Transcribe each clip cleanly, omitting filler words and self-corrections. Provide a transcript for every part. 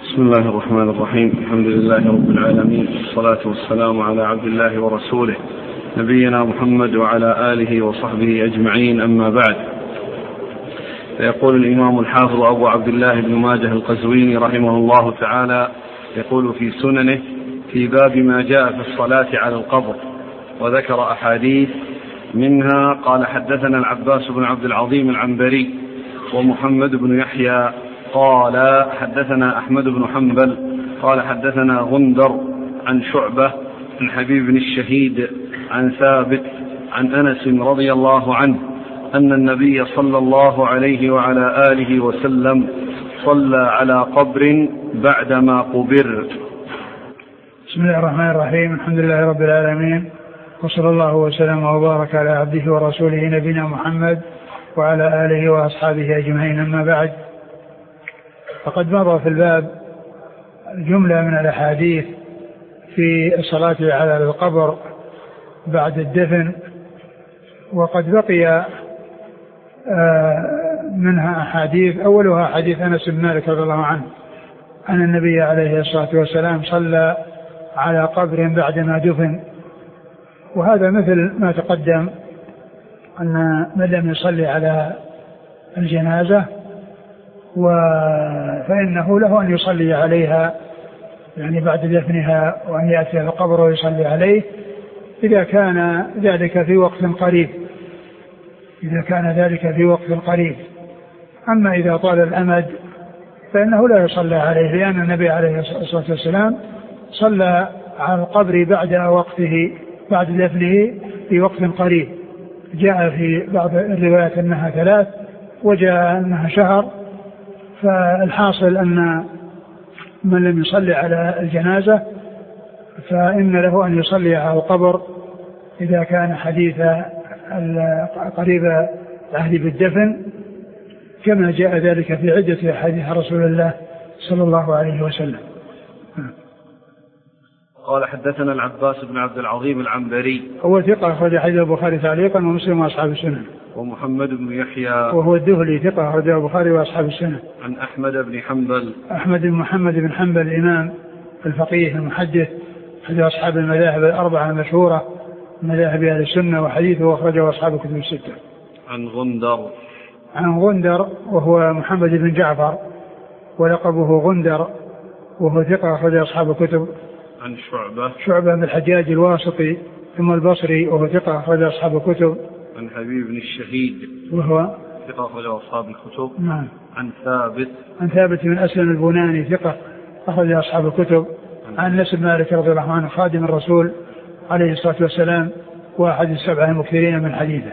بسم الله الرحمن الرحيم. الحمد لله رب العالمين، والصلاة والسلام على عبد الله ورسوله نبينا محمد وعلى آله وصحبه أجمعين، أما بعد. فيقول الإمام الحافظ أبو عبد الله بن ماجه القزويني رحمه الله تعالى، يقول في سننه في باب ما جاء في الصلاة على القبر، وذكر أحاديث منها قال: حدثنا العباس بن عبد العظيم العنبري ومحمد بن يحيى قال حدثنا أحمد بن حنبل قال حدثنا غندر عن شعبة عن حبيب بن الشهيد عن ثابت عن أنس رضي الله عنه أن النبي صلى الله عليه وعلى آله وسلم صلى على قبر بعدما قبر. بسم الله الرحمن الرحيم. الحمد لله رب العالمين، وصلى الله وسلم وبارك على عبده ورسوله نبينا محمد وعلى آله وأصحابه أجمعين، أما بعد. فقد مضى في الباب جملة من الأحاديث في الصلاة على القبر بعد الدفن، وقد بقي منها أحاديث، أولها حديث أنس بن مالك رضي الله عنه أن النبي عليه الصلاة والسلام صلى على قبر بعدما دفن، وهذا مثل ما تقدم أن من لم يصلي على الجنازة فإنه له أن يصلي عليها يعني بعد دفنها، وأن يأتي القبر ويصلي عليه إذا كان ذلك في وقت قريب. أما إذا طال الأمد فإنه لا يصلى عليه، لأن النبي عليه الصلاة والسلام صلى على القبر بعد دفنه في وقت قريب. جاء في بعض الروايات أنها 3، وجاء أنها شهر. فالحاصل أن من لم يصلي على الجنازة فإن له أن يصلي على القبر إذا كان حديث قريب العهد بالدفن، كما جاء ذلك في عدة حديث رسول الله صلى الله عليه وسلم. قال: حدثنا العباس بن عبد العظيم العنبري، هو ثقة أخرج حديث البخاري تعليقا ومسلم وأصحاب السنن. ومحمد بن يحيى وهو الدهلي ثقة أخرج البخاري وأصحاب السنن. عن أحمد بن حنبل، أحمد بن محمد بن حنبل الإمام الفقيه المحدث أحد أصحاب المذاهب الأربعة المشهورة مذاهب أهل السنة، وحديثه أخرجه أصحاب الكتب الستة. عن غندر وهو محمد بن جعفر ولقبه غندر، وهو ثقة أخرج أصحاب الكتب. عن شعبة بن الحجاج الواسطي ثم البصري، وهو ثقة أخرج أصحاب الكتب. عن حبيب بن الشهيد وهو ثقة أخرج أصحاب الكتب. نعم. عن ثابت بن أسلم البناني ثقة أخرج أصحاب الكتب. عن أنس بن مالك رضي الله عنه خادم الرسول عليه الصلاة والسلام، وأحد السبعة المكثرين من حديثه.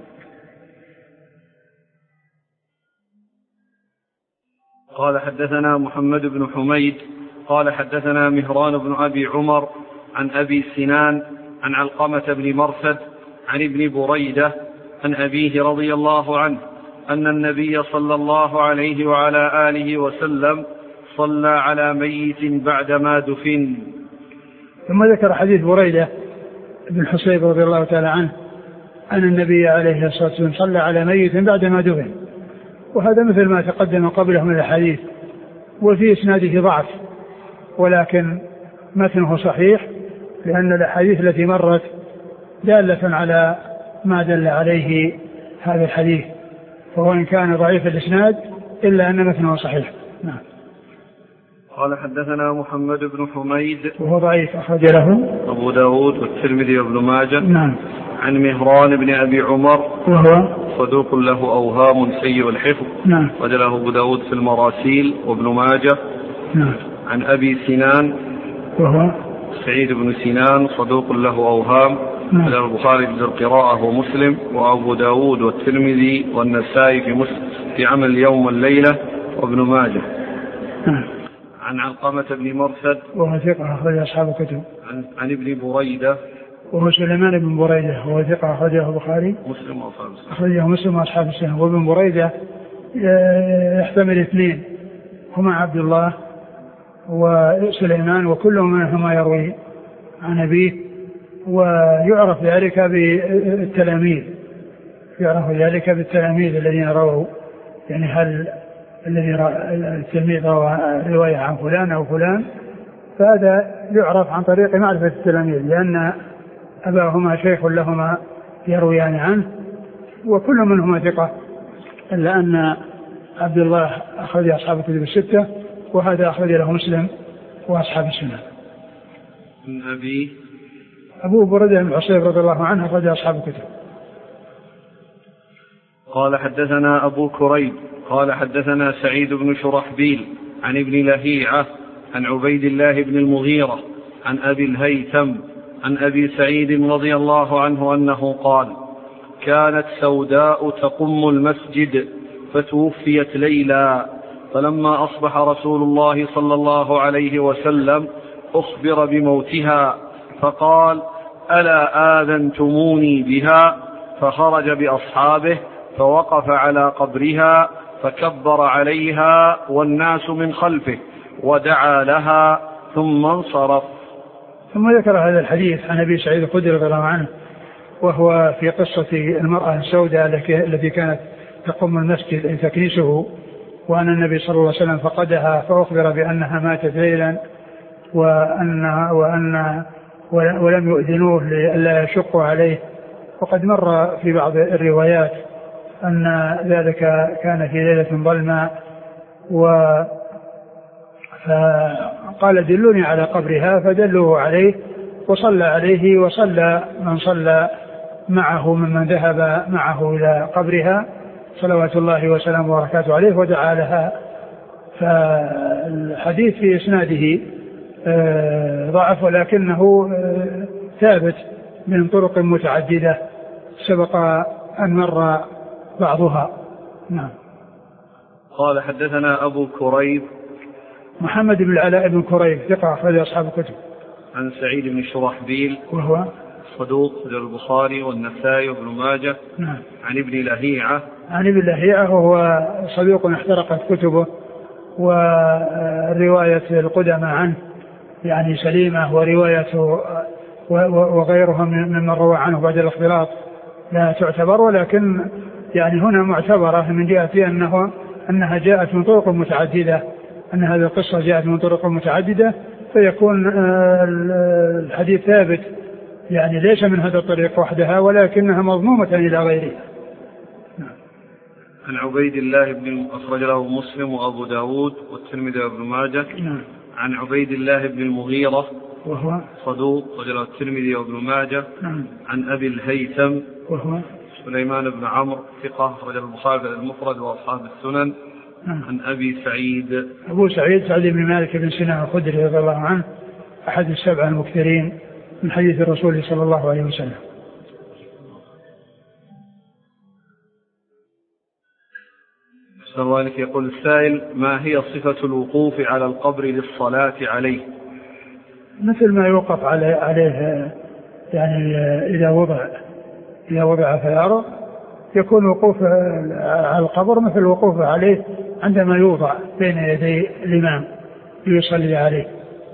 قال: حدثنا محمد بن حميد قال حدثنا مهران بن أبي عمر عن أبي سنان عن علقمة بن مرثد عن ابن بريدة عن أبيه رضي الله عنه أن النبي صلى الله عليه وعلى آله وسلم صلى على ميت بعدما دفن. ثم ذكر حديث بريدة بن حصيب رضي الله تعالى عنه أن النبي عليه الصلاة والسلام صلى على ميت بعدما دفن، وهذا مثل ما تقدم قبله من الحديث، وفي إسناده ضعف، ولكن متنه صحيح، لأن الأحاديث التي مرت دالة على ما دل عليه هذا الحديث، فهو إن كان ضعيف الإسناد إلا أن متنه صحيح. نعم. قال: حدثنا محمد بن حميد وهو ضعيف أخرج له أبو داود والترمذي وابن ماجه. نعم. عن مهران بن أبي عمر وهو صدوق له أوهام سيء الحفظ. نعم. وجله أبو داود في المراسيل وابن ماجه. نعم. عن أبي سنان وهو سعيد بن سنان صدوق له أوهام. نعم. وجله البخاري في القراءة ومسلم وأبو داود والترمذي والنسائي في عمل اليوم والليلة وابن ماجه. نعم. عن علقمة بن مرثد وهو ثقة أخرج أصحاب الكتب. عن ابن بريدة وهو سليمان بن بريدة وهو ثقة أخرجه البخاري مسلم وأصحاب السنة. وابن بريدة يحتمل 2، هما عبد الله وسليمان، وكل منهما يروي عن أبيه، ويعرف ذلك بالتلاميذ الذين رووا، يعني هل الذي التلميذ روى رواية عن فلان أو فلان، فهذا يعرف عن طريق معرفة التلاميذ، لأن أباهما شيخ لهما يرويان عنه وكل منهما ثقة، إلا أن عبد الله أخرج أصحاب الكتب الستة، وهذا أخرج له مسلم وأصحاب السنة. من أبو بريدة بن الحصيب رضي الله عنه أخرج أصحاب الكتب. قال حدثنا أبو كريب قال حدثنا سعيد بن شرحبيل عن ابن لهيعة عن عبيد الله بن المغيرة عن أبي الهيثم عن أبي سعيد رضي الله عنه أنه قال: كانت سوداء تقم المسجد فتوفيت ليلا، فلما أصبح رسول الله صلى الله عليه وسلم أخبر بموتها فقال: ألا آذنتموني بها؟ فخرج بأصحابه فوقف على قبرها فكبر عليها والناس من خلفه ودعا لها ثم انصرف. ثم ذكر هذا الحديث عن أبي سعيد الخدري رضي الله عنه، وهو في قصة المرأة السوداء التي كانت تقوم المسجد أي تكنيسه، وأن النبي صلى الله عليه وسلم فقدها فأخبر بأنها ماتت ليلا ولم يؤذنوه لئلا يشقوا عليه. وقد مر في بعض الروايات أن ذلك كان في ليلة ظلماء، فقال: دلوني على قبرها، فدلوه عليه وصلى عليه، وصلى من صلى معه ممن ذهب معه إلى قبرها صلوات الله وسلامه وبركاته عليه ودعا لها. فالحديث في إسناده ضعف، ولكنه ثابت من طرق متعددة سبق أن مر بعضها. نعم. قال حدثنا أبو كريب محمد بن العلاء بن كريب ثقة أخرج أصحاب الكتب. عن سعيد بن شرحبيل وهو صدوق البخاري والنسائي وابن ماجه. نعم. عن ابن لهيعة وهو صدوق احترقت كتبه، ورواية القدماء عنه يعني سليمة، وروايته وغيرهم ممن روى عنه بعد الاختلاط لا تعتبر، ولكن يعني هنا معتبرة من جهة أنها جاءت من طرق متعددة، أن هذه القصة جاءت من طرق متعددة، فيكون الحديث ثابت يعني ليس من هذا الطريق وحدها، ولكنها مضمومة إلى غيرها. عن عبيد الله بن أخرج له مسلم وأبو داود والترمذي وابن ماجه. عن عبيد الله بن المغيرة وهو صدوق أخرج له الترمذي وابن ماجه. عن أبي الهيثم وهو سليمان بن عمرو ثقة أخرج البخاري المفرد وأصحاب السنن. عن أبي سعيد سعد بن مالك بن سنان الخدري رضي الله عنه أحد السبعة المكثرين من حديث الرسول صلى الله عليه وسلم. ذلك يقول السائل: ما هي صفة الوقوف على القبر للصلاة عليه؟ مثل ما يوقف عليه يعني إذا وضع في الأرض، يكون وقوف على القبر مثل الوقوف عليه عندما يوضع بين يدي الإمام ليصلي عليه.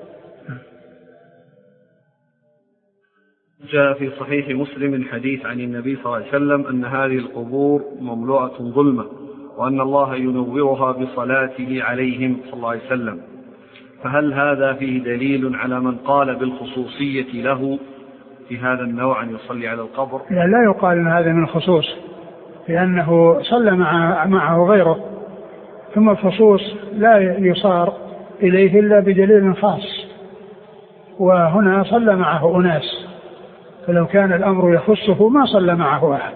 جاء في صحيح مسلم حديث عن النبي صلى الله عليه وسلم أن هذه القبور مملوءة ظلمة، وأن الله ينورها بصلاته عليهم صلى الله عليه وسلم، فهل هذا فيه دليل على من قال بالخصوصية له في هذا النوع أن يصلي على القبر؟ لا يقال أن هذا من الخصوص، لأنه صلى معه غيره، ثم الخصوص لا يصار إليه إلا بدليل خاص، وهنا صلى معه أناس، فلو كان الأمر يخصه ما صلى معه أحد.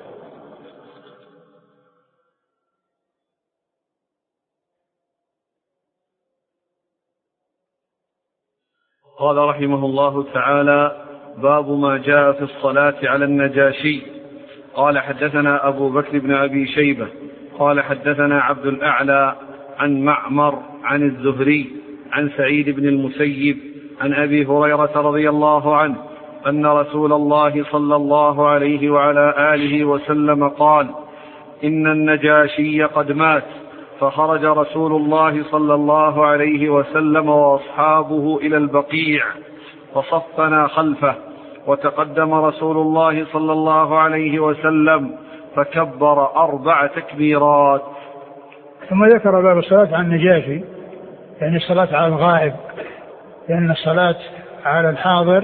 قال رحمه الله تعالى: باب ما جاء في الصلاة على النجاشي. قال حدثنا أبو بكر بن أبي شيبة قال حدثنا عبد الأعلى عن معمر عن الزهري عن سعيد بن المسيب عن أبي هريرة رضي الله عنه أن رسول الله صلى الله عليه وعلى آله وسلم قال: إن النجاشي قد مات، فخرج رسول الله صلى الله عليه وسلم وأصحابه إلى البقيع فصفنا خلفه، وتقدم رسول الله صلى الله عليه وسلم فكبر 4 تكبيرات. ثم ذكر باب الصلاة على النجاشي، يعني الصلاة على الغائب، لأن الصلاة على الحاضر.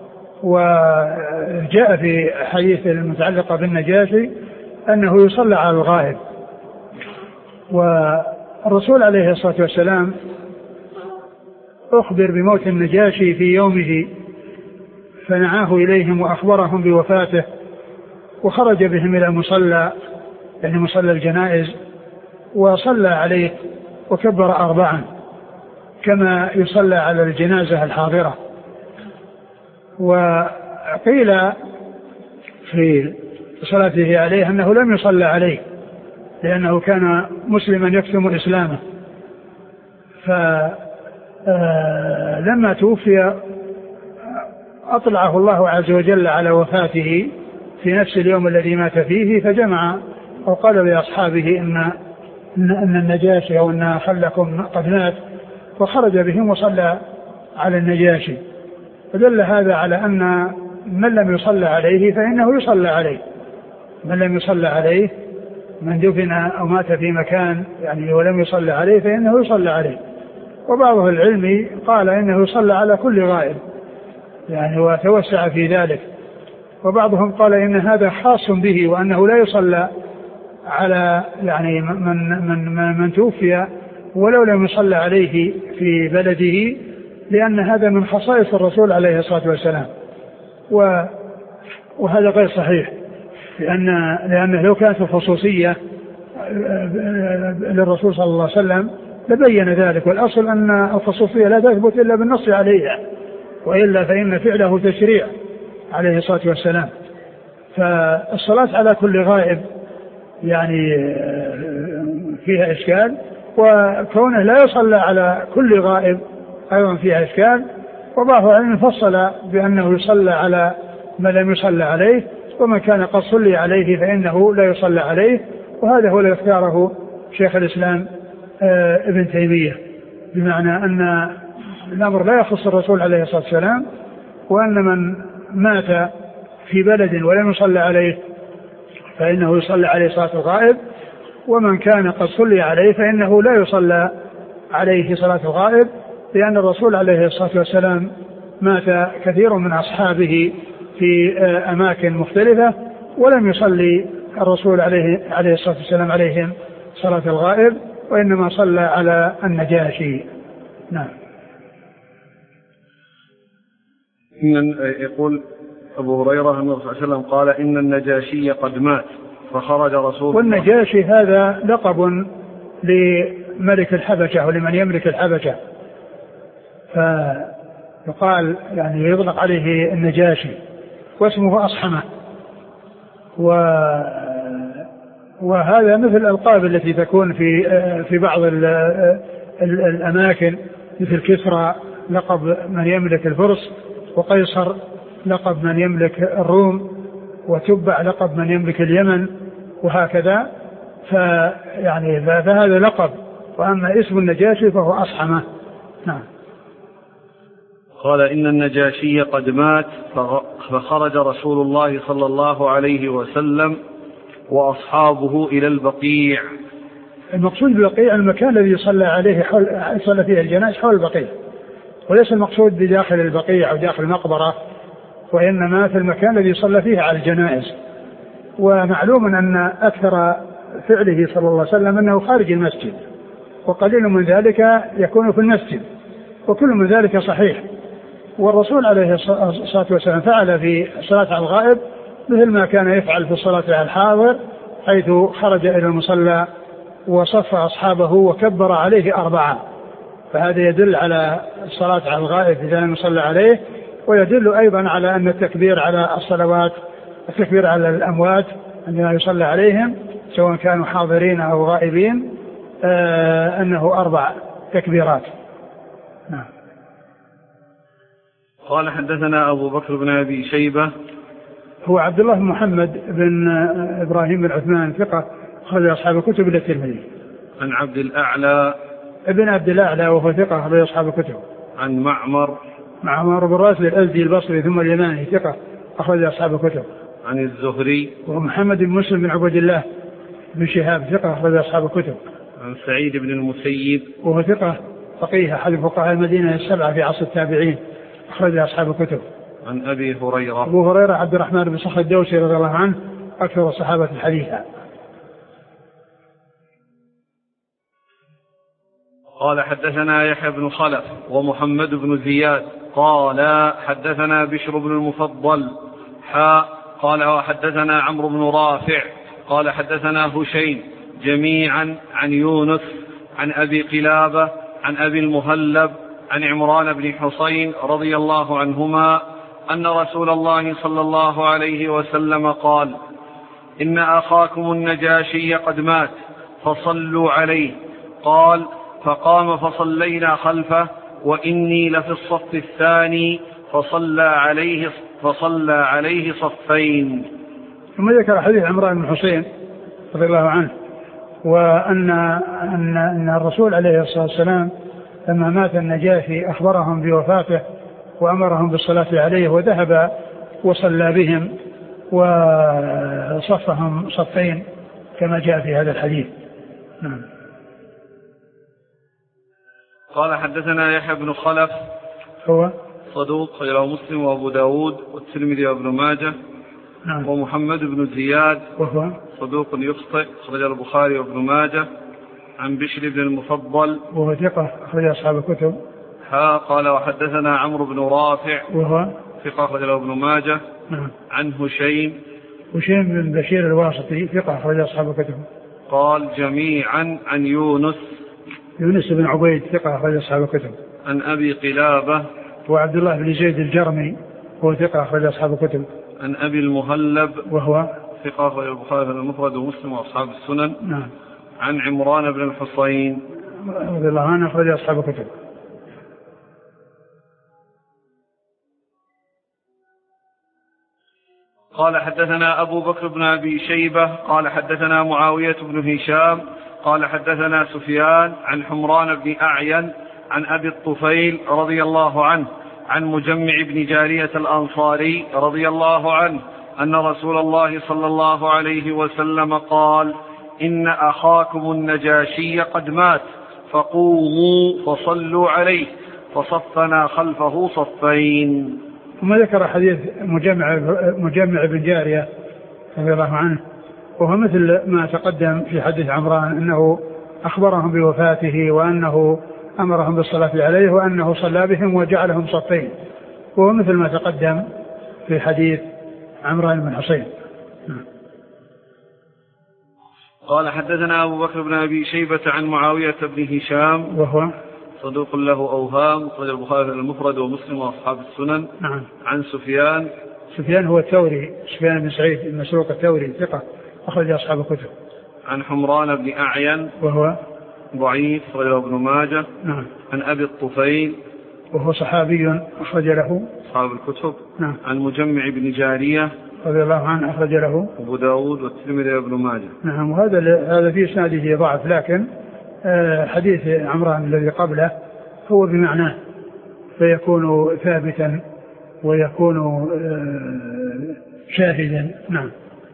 وجاء في حديث المتعلقة بالنجاشي أنه يصلى على الغائب. والرسول عليه الصلاة والسلام أخبر بموت النجاشي في يومه فنعاه إليهم وأخبرهم بوفاته، وخرج بهم إلى مصلى، يعني مصلى الجنائز، وصلى عليه وكبر 4 كما يصلى على الجنازة الحاضرة. وقيل في صلاته عليه أنه لم يصلى عليه لأنه كان مسلما يكتم إسلامه، فلما توفي أطلعه الله عز وجل على وفاته في نفس اليوم الذي مات فيه، فجمع وقال لأصحابه إن النجاشي أو أن خلكم قد مات، وخرج بهم وصلى على النجاشي. فدل هذا على أن من لم يصلى عليه فإنه يصلى عليه، من لم يصلى عليه، من دفن أو مات في مكان يعني ولم يصلى عليه فإنه يصلى عليه. وبعض العلم قال إنه يصلى على كل غائب يعني وتوسع في ذلك، وبعضهم قال إن هذا خاص به وأنه لا يصلى على يعني من توفي ولو لم يصلى عليه في بلده، لأن هذا من خصائص الرسول عليه الصلاة والسلام. وهذا غير صحيح، لأنه لو كانت الخصوصية للرسول صلى الله عليه وسلم لبين ذلك، والأصل أن الخصوصية لا تثبت إلا بالنص عليها، وإلا فإن فعله تشريع عليه الصلاة والسلام. فالصلاة على كل غائب يعني فيها إشكال، وكونه لا يصلى على كل غائب أيضا فيها إشكال. وبعض العلم فصل بأنه يصلى على من لم يصلى عليه، ومن كان قد صلي عليه فإنه لا يصلى عليه، وهذا هو الذي اختاره شيخ الإسلام ابن تيمية، بمعنى أن الأمر لا يخص الرسول عليه الصلاة والسلام، وأن من مات في بلد ولم يصلى عليه فإنه يصلى عليه صلاة الغائب، ومن كان قد صلي عليه فإنه لا يصلى عليه صلاة الغائب، لأن الرسول عليه الصلاة والسلام مات كثير من أصحابه في أماكن مختلفة ولم يصلي الرسول عليه الصلاة والسلام عليهم صلاة الغائب، وإنما صلى على النجاشي. نعم. يقول أبو هريرة أن الرسول صلى الله عليه وسلم قال إن النجاشي قد مات فخرج رسول الله. والنجاشي هذا لقب لملك الحبشة ولمن يملك الحبشة، فيقال يعني يطلق عليه النجاشي، واسمه أصحمة. وهذا مثل الألقاب التي تكون في بعض الأماكن، مثل كسرى لقب من يملك الفرس، وقيصر لقب من يملك الروم، وتبع لقب من يملك اليمن، وهكذا. فهذا لقب، وأما اسم النجاشي فهو أصحمة. نعم. قال إن النجاشي قد مات فخرج رسول الله صلى الله عليه وسلم وأصحابه إلى البقيع. المقصود بالبقيع المكان الذي صلى فيه الجنائز حول البقيع، وليس المقصود بداخل البقيع أو داخل المقبرة، وإنما في المكان الذي صلى فيه على الجنائز. ومعلوم أن أكثر فعله صلى الله عليه وسلم أنه خارج المسجد، وقليل من ذلك يكون في المسجد، وكل من ذلك صحيح. والرسول عليه الصلاة والسلام فعل في الصلاة على الغائب مثل ما كان يفعل في الصلاة على الحاضر، حيث خرج إلى المصلى وصف أصحابه وكبر عليه 4. فهذا يدل على الصلاة على الغائب إذا لم يصلى عليه، ويدل أيضا على أن التكبير على الصلوات، التكبير على الأموات الذين يصلى عليهم سواء كانوا حاضرين أو غائبين، أنه 4 تكبيرات. نعم. قال حدثنا أبو بكر بن أبي شيبة، هو عبد الله بن محمد بن إبراهيم بن عثمان ثقة، أخرج أصحاب الكتب إلا الترمذي. عن عبد الأعلى ابن عبد الأعلى وهو ثقة، أخرج أصحاب الكتب. عن معمر بن راشد الأزدي البصري ثم اليماني ثقة، أخرج أصحاب الكتب. عن الزهري ومحمد بن مسلم بن عبد الله بن شهاب ثقة، أخرج أصحاب الكتب. عن سعيد بن المسيب وهو ثقة فقيه أحد فقهاء المدينة السبعة في عصر التابعين، أخرج أصحاب الكتب. عن أبي هريرة. أبو هريرة عبد الرحمن بن صخر الدوسي رضي الله عنه أكثر الصحابة الحديثا. قال حدثنا يحيى بن خلف ومحمد بن زياد قال حدثنا بشر بن المفضل قال وحدثنا عمرو بن رافع قال حدثنا هشيم جميعا عن يونس عن أبي قلابة عن أبي المهلب عن عمران بن حصين رضي الله عنهما أن رسول الله صلى الله عليه وسلم قال إن أخاكم النجاشي قد مات فصلوا عليه. قال فقام فصلينا خلفه وإني لفي الصف الثاني فصلى عليه صفين. ثم ذكر حديث عمران بن حصين رضي الله عنه وأن الرسول عليه الصلاة والسلام لما مات النجاشي أخبرهم بوفاته وأمرهم بالصلاة عليه وذهب وصلى بهم وصفهم صفين كما جاء في هذا الحديث. نعم. قال حدثنا يحيى بن خلف هو صدوق خرجه مسلم وأبو داود والترمذي وابن ماجه. نعم. ومحمد بن زياد وهو صدوق يخطئ خرجه البخاري وابن ماجه. عن بشر بن المفضل وهو ثقة أخرج أصحاب الكتب. قال وحدثنا عمرو بن رافع وهو ثقة أخرجه ابن ماجه. نعم. عن هشيم بن بشير الواسطي ثقة أخرج أصحاب الكتب. قال جميعا عن يونس بن عبيد ثقة أخرج أصحاب الكتب. عن أبي قلابة وعبد الله بن زيد الجرمي وهو ثقة أخرج أصحاب الكتب. عن أبي المهلب وهو ثقة أخرج البخاري في المفرد ومسلم وأصحاب السنن. نعم. عن عمران بن الحصين رضي الله عنه أخرج أصحاب الكتب. قال حدثنا أبو بكر بن أبي شيبة قال حدثنا معاوية بن هشام قال حدثنا سفيان عن حمران بن أعين عن أبي الطفيل رضي الله عنه عن مجمع بن جارية الأنصاري رضي الله عنه أن رسول الله صلى الله عليه وسلم قال إن أخاكم النجاشي قد مات فقوموا فصلوا عليه فصفنا خلفه صفين. ثم ذكر حديث مجمع بن جارية رضي الله عنه وهو مثل ما تقدم في حديث عمران أنه أخبرهم بوفاته وأنه أمرهم بالصلاة عليه وأنه صلى بهم وجعلهم صفين وهو مثل ما تقدم في حديث عمران بن حصين. قال حدثنا أبو بكر بن أبي شيبة عن معاوية بن هشام وهو صدوق له أوهام أخرج البخاري المفرد ومسلم وأصحاب السنن. نعم. عن سفيان هو الثوري سفيان بن سعيد المسروق الثوري ثقة أخرج أصحاب الكتب. عن حمران بن أعين وهو ضعيف أخرجه ابن ماجه. نعم. عن أبي الطفيل وهو صحابي أخرج له أصحاب الكتب. نعم. عن مجمع بن جارية رضي الله عنه أخرج له أبو داود والترمذي وابن ماجه. نعم. وهذا في إسناده ضعف لكن حديث عمران الذي قبله هو بمعناه فيكون ثابتا ويكون شاهدا. نعم.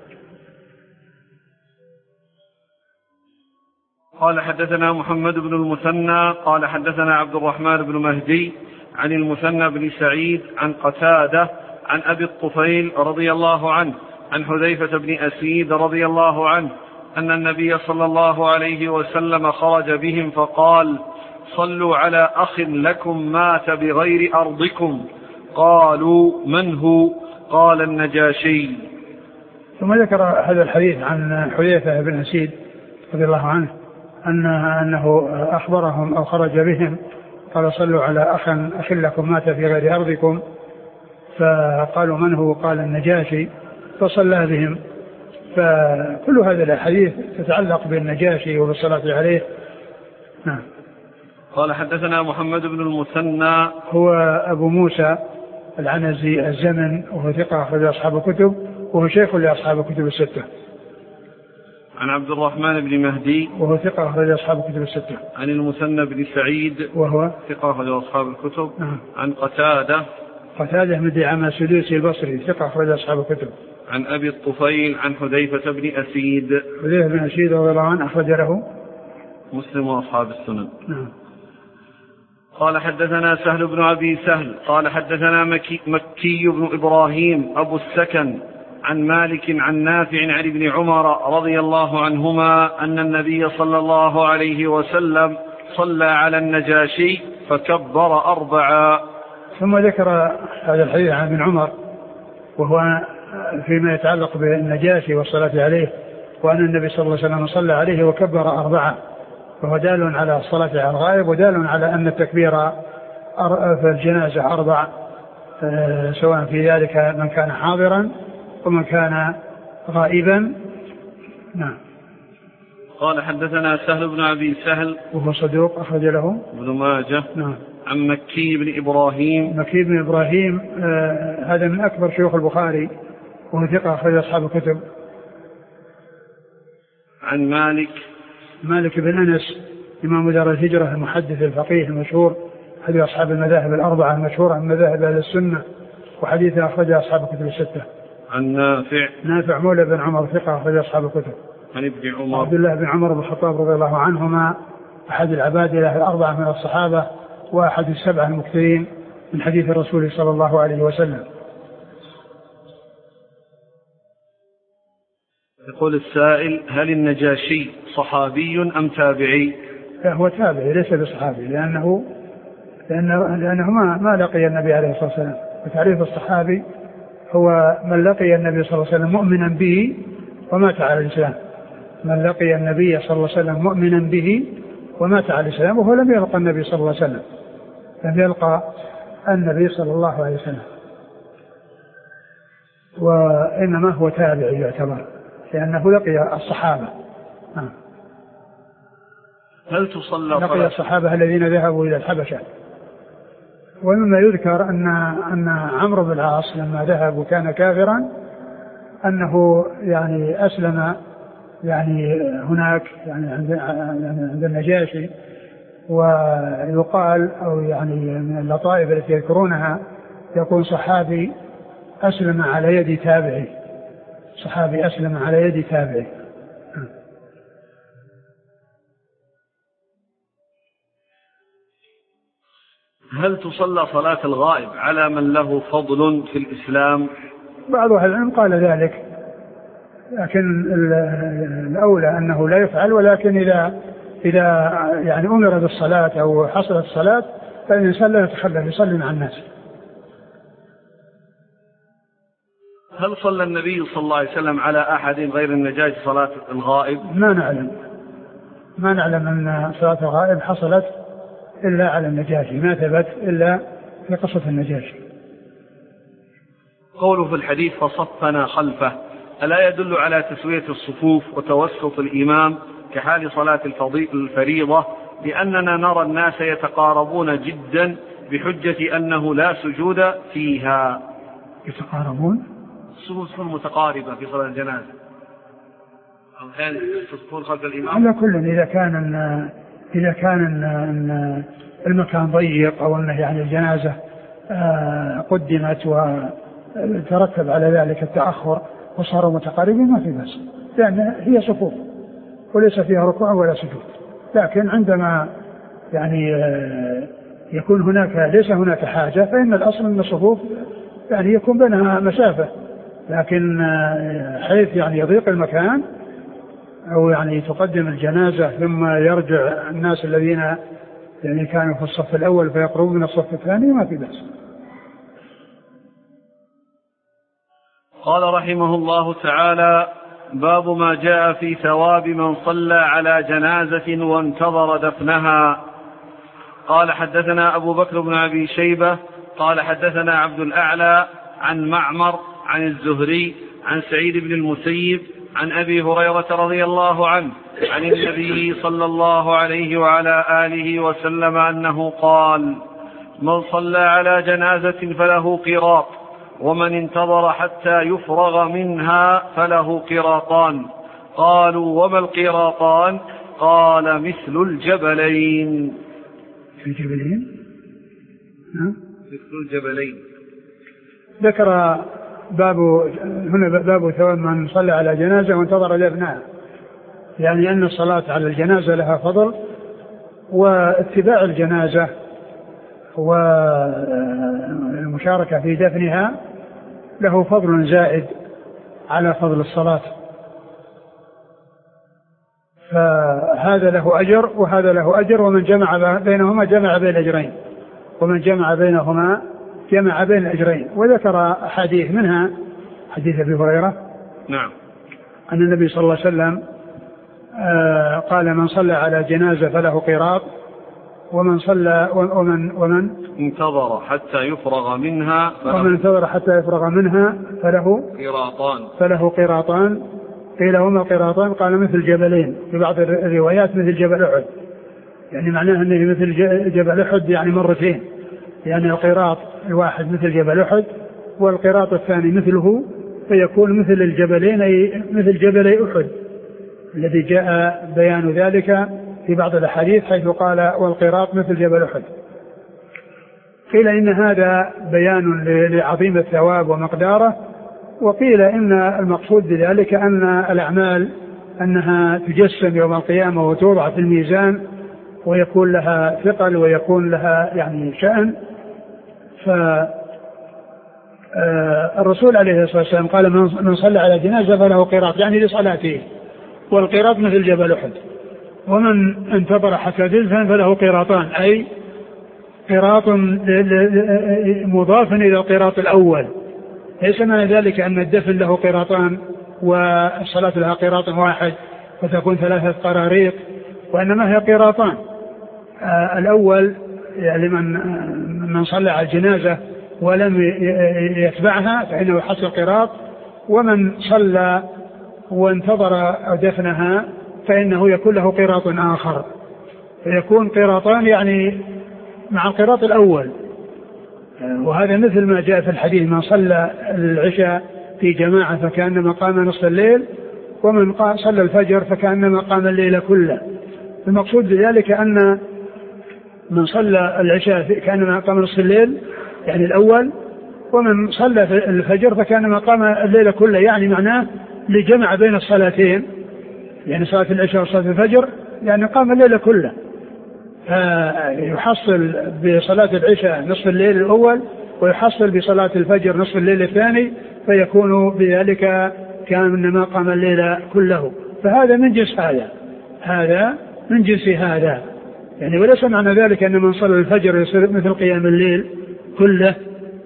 قال حدثنا محمد بن المثنى قال حدثنا عبد الرحمن بن مهدي عن المثنى بن سعيد عن قتادة عن أبي الطفيل رضي الله عنه عن حذيفة بن أسيد رضي الله عنه أن النبي صلى الله عليه وسلم خرج بهم فقال صلوا على أخ لكم مات بغير أرضكم. قالوا من هو؟ قال النجاشي. ثم ذكر هذا الحديث عن حذيفة بن أسيد رضي الله عنه أنه أخبرهم أو خرج بهم قال صلوا على أخ لكم مات في غير أرضكم فقالوا من هو؟ قال النجاشي فصلى بهم. فكل هذه الأحاديث تتعلق بالنجاشي وبالصلاة عليه. نعم. قال حدثنا محمد بن المثنى هو أبو موسى العنزي الزمن وهو ثقة أخرج أصحاب الكتب وهو شيخ لأصحاب الكتب الستة. عن عبد الرحمن بن مهدي وهو ثقة أخرج أصحاب الكتب الستة. عن المثنى بن سعيد وهو ثقة أخرج أصحاب الكتب. نعم. عن قتادة بن دعامة السدوسي البصري ثقة أخرج أصحاب الكتب. عن أبي الطفيل عن حذيفة بن أسيد رضي الله عنه أخرج له مسلم وأصحاب السنن. نعم. قال حدثنا سهل بن أبي سهل قال حدثنا مكي بن إبراهيم أبو السكن عن مالك عن نافع عن ابن عمر رضي الله عنهما أن النبي صلى الله عليه وسلم صلى على النجاشي فكبر 4. ثم ذكر هذا الحديث عن ابن عمر وهو فيما يتعلق بالنجاشي والصلاة عليه، وأن النبي صلى الله عليه وسلم صلى عليه وكبر 4، وهو دال على الصلاة على الغائب ودال على أن التكبير في الجنازة 4، سواء في ذلك من كان حاضرا ومن كان غائبا. نعم. قال حدثنا سهل بن أبي سهل وهو صدوق أخرج له ابن ماجه. نعم. عن مكي بن إبراهيم. مكي بن إبراهيم هذا من أكبر شيوخ البخاري وهو ثقة أخرج أصحاب الكتب. عن مالك بن أنس إمام دار الهجرة المحدث الفقيه المشهور أحد أصحاب المذاهب 4 المشهورة من مذاهب أهل السنة، وحديثه أخرج أصحاب الكتب 6. عن نافع مولى بن عمر ثقة أخرج أصحاب الكتب. عن ابن عمر عبد الله بن عمر بن الخطاب رضي الله عنهما أحد العبادلة 4 من الصحابة وأحد 7 المكثرين من حديث الرسول صلى الله عليه وسلم. يقول السائل: هل النجاشي صحابي أم تابعي؟ هو تابعي ليس بصحابي، لأنه ما لقي النبي عليه الصلاة والسلام. وتعريف الصحابي هو من لقي النبي صلى الله عليه وسلم مؤمنا به ومات على الإسلام. من لقي النبي صلى الله عليه وسلم مؤمنا به ومات على الإسلام، وهو لم يلقى النبي صلى الله عليه وسلم، لم يلقى النبي صلى الله عليه وسلم، وإنما هو تابعي يعتبر لأنه لقي الصحابة. هل تصلى لقي الصحابة الذين ذهبوا إلى الحبشة. ومما يذكر أن عمرو بن العاص لما ذهب وكان كافرا أنه يعني أسلم يعني هناك يعني عند النجاشي، ويقال أو يعني من اللطائف التي يذكرونها يكون صحابي أسلم على يد تابعي، صحابي أسلم على يد تابعي. هل تصلى صلاة الغائب على من له فضل في الإسلام؟ بعض أهل العلم قال ذلك، لكن الأولى أنه لا يفعل، ولكن إذا يعني أمر بالصلاة أو حصلت الصلاة فالإنسان لا يتخلف يصلي مع الناس. هل صلى النبي صلى الله عليه وسلم على أحد غير النجاشي صلاة الغائب؟ ما نعلم أن صلاة الغائب حصلت إلا على النجاشي، ما ثبت إلا في قصة النجاشي. قوله في الحديث فصفنا خلفه، ألا يدل على تسوية الصفوف وتوسط الإمام كحال صلاة الفريضة؟ لأننا نرى الناس يتقاربون جدا بحجة أنه لا سجود فيها. يتقاربون؟ الصفوف متقاربة في صلاة الجنازة، أحيانا تصفون خلف الإمام. على كل إذا كان المكان ضيق أو أنه يعني الجنازة قدمت وترتب على ذلك التأخر وصاروا متقاربين ما في بأس، لأن هي صفوف وليس فيها ركوع ولا سجود. لكن عندما يعني يكون هناك ليس هناك حاجة فإن الأصل أن الصفوف يعني يكون بينها مسافة، لكن حيث يعني يضيق المكان أو يعني تقدم الجنازة ثم يرجع الناس الذين يعني كانوا في الصف الأول فيقربون من الصف الثاني ما في بأس. قال رحمه الله تعالى: باب ما جاء في ثواب من صلى على جنازة وانتظر دفنها. قال حدثنا أبو بكر بن أبي شيبة قال حدثنا عبد الأعلى عن معمر عن الزهري عن سعيد بن المسيب عن أبي هريرة رضي الله عنه عن النبي صلى الله عليه وعلى آله وسلم أنه قال: من صلى على جنازة فله قيراط، ومن انتظر حتى يفرغ منها فله قيراطان. قالوا: وما القيراطان؟ قال: مثل الجبلين. مثل الجبلين. ذكر باب ثواب من صلى على جنازة وانتظر دفنها. يعني أن الصلاة على الجنازة لها فضل، واتباع الجنازة والمشاركة في دفنها له فضل زائد على فضل الصلاة، فهذا له أجر وهذا له أجر، ومن جمع بينهما جمع بين الأجرين، ومن جمع بينهما جمع بين الأجرين. وذكر حديث منها حديث أبي هريرة نعم أن النبي صلى الله عليه وسلم قال من صلى على جنازة فله قيراط، ومن صلى ومن انتظر حتى يفرغ منها فله قيراطان. قيل هما القيراطان؟ قال مثل جبلين، في بعض الروايات مثل جبل أحد، يعني معناه أنه مثل جبل أحد يعني مرتين، يعني القيراط الواحد مثل جبل أحد والقيراط الثاني مثله، فيكون مثل الجبلين أي مثل جبلي أحد الذي جاء بيان ذلك في بعض الأحاديث حيث قال والقيراط مثل جبل أحد. قيل إن هذا بيان لعظيم الثواب ومقداره، وقيل إن المقصود بذلك أن الأعمال أنها تجسم يوم القيامة وتوضع في الميزان ويكون لها ثقل ويكون لها يعني شأن. فالرسول عليه الصلاة والسلام قال من صلى على جنازة فله قيراط، يعني لصلاته، والقيراط مثل جبل أحد. ومن انتظر حتى تدفن فله قيراطان، أي قيراط مضاف إلى القيراط الأول، ليس معنى ذلك أن الدفن له قيراطان والصلاة لها قيراط واحد فتكون 3 قراريط، وإنما هي قيراطان. الأول يعني من صلى على الجنازة ولم يتبعها فإنه يحصل قيراط، ومن صلى وانتظر دفنها فإنه يكون له قيراط آخر، فيكون قيراطان يعني مع القيراط الأول. وهذا مثل ما جاء في الحديث من صلى العشاء في جماعة فكأنما قام نصف الليل، ومن صلى الفجر فكأنما قام الليل كله. المقصود بذلك أن من صلى العشاء كأنما قام نصف الليل يعني الأول، ومن صلى الفجر فكأنما قام الليل كله، يعني معناه لجمع بين الصلاتين، يعني صلاة العشاء وصلاة الفجر يعني قام الليل كله، يحصل بصلاة العشاء نصف الليل الأول ويحصل بصلاة الفجر نصف الليل الثاني، فيكون بذلك كأنما قام الليل كله. فهذا من جنس هذا من جنس هذا، يعني وليس معنى ذلك أن من صلى الفجر يصير مثل قيام الليل كله.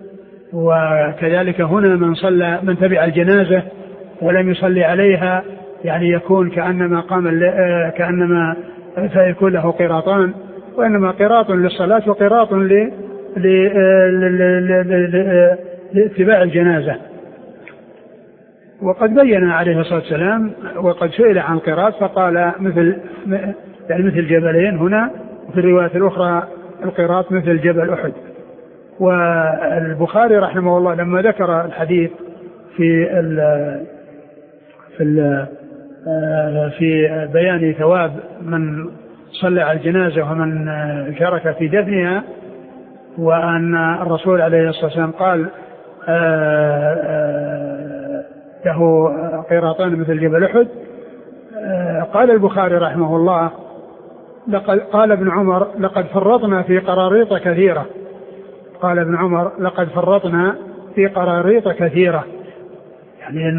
وكذلك هنا من تبع الجنازة ولم يصلي عليها يعني يكون كأنما فيكون له قيراطان، وإنما قيراط للصلاة وقيراط لاتباع الجنازة. وقد بين عليه الصلاة والسلام وقد سئل عن القيراط فقال مثل جبلين هنا، وفي الرواية الأخرى القيراط مثل جبل أحد. والبخاري رحمه الله لما ذكر الحديث في بيان ثواب من صلى على الجنازة ومن شارك في دفنها، وأن الرسول عليه الصلاة والسلام قال له قيراطان مثل جبل أحد، قال البخاري رحمه الله قال ابن عمر لقد فرطنا في قراريط كثيرة. قال ابن عمر لقد فرطنا في قراريط كثيرة، يعني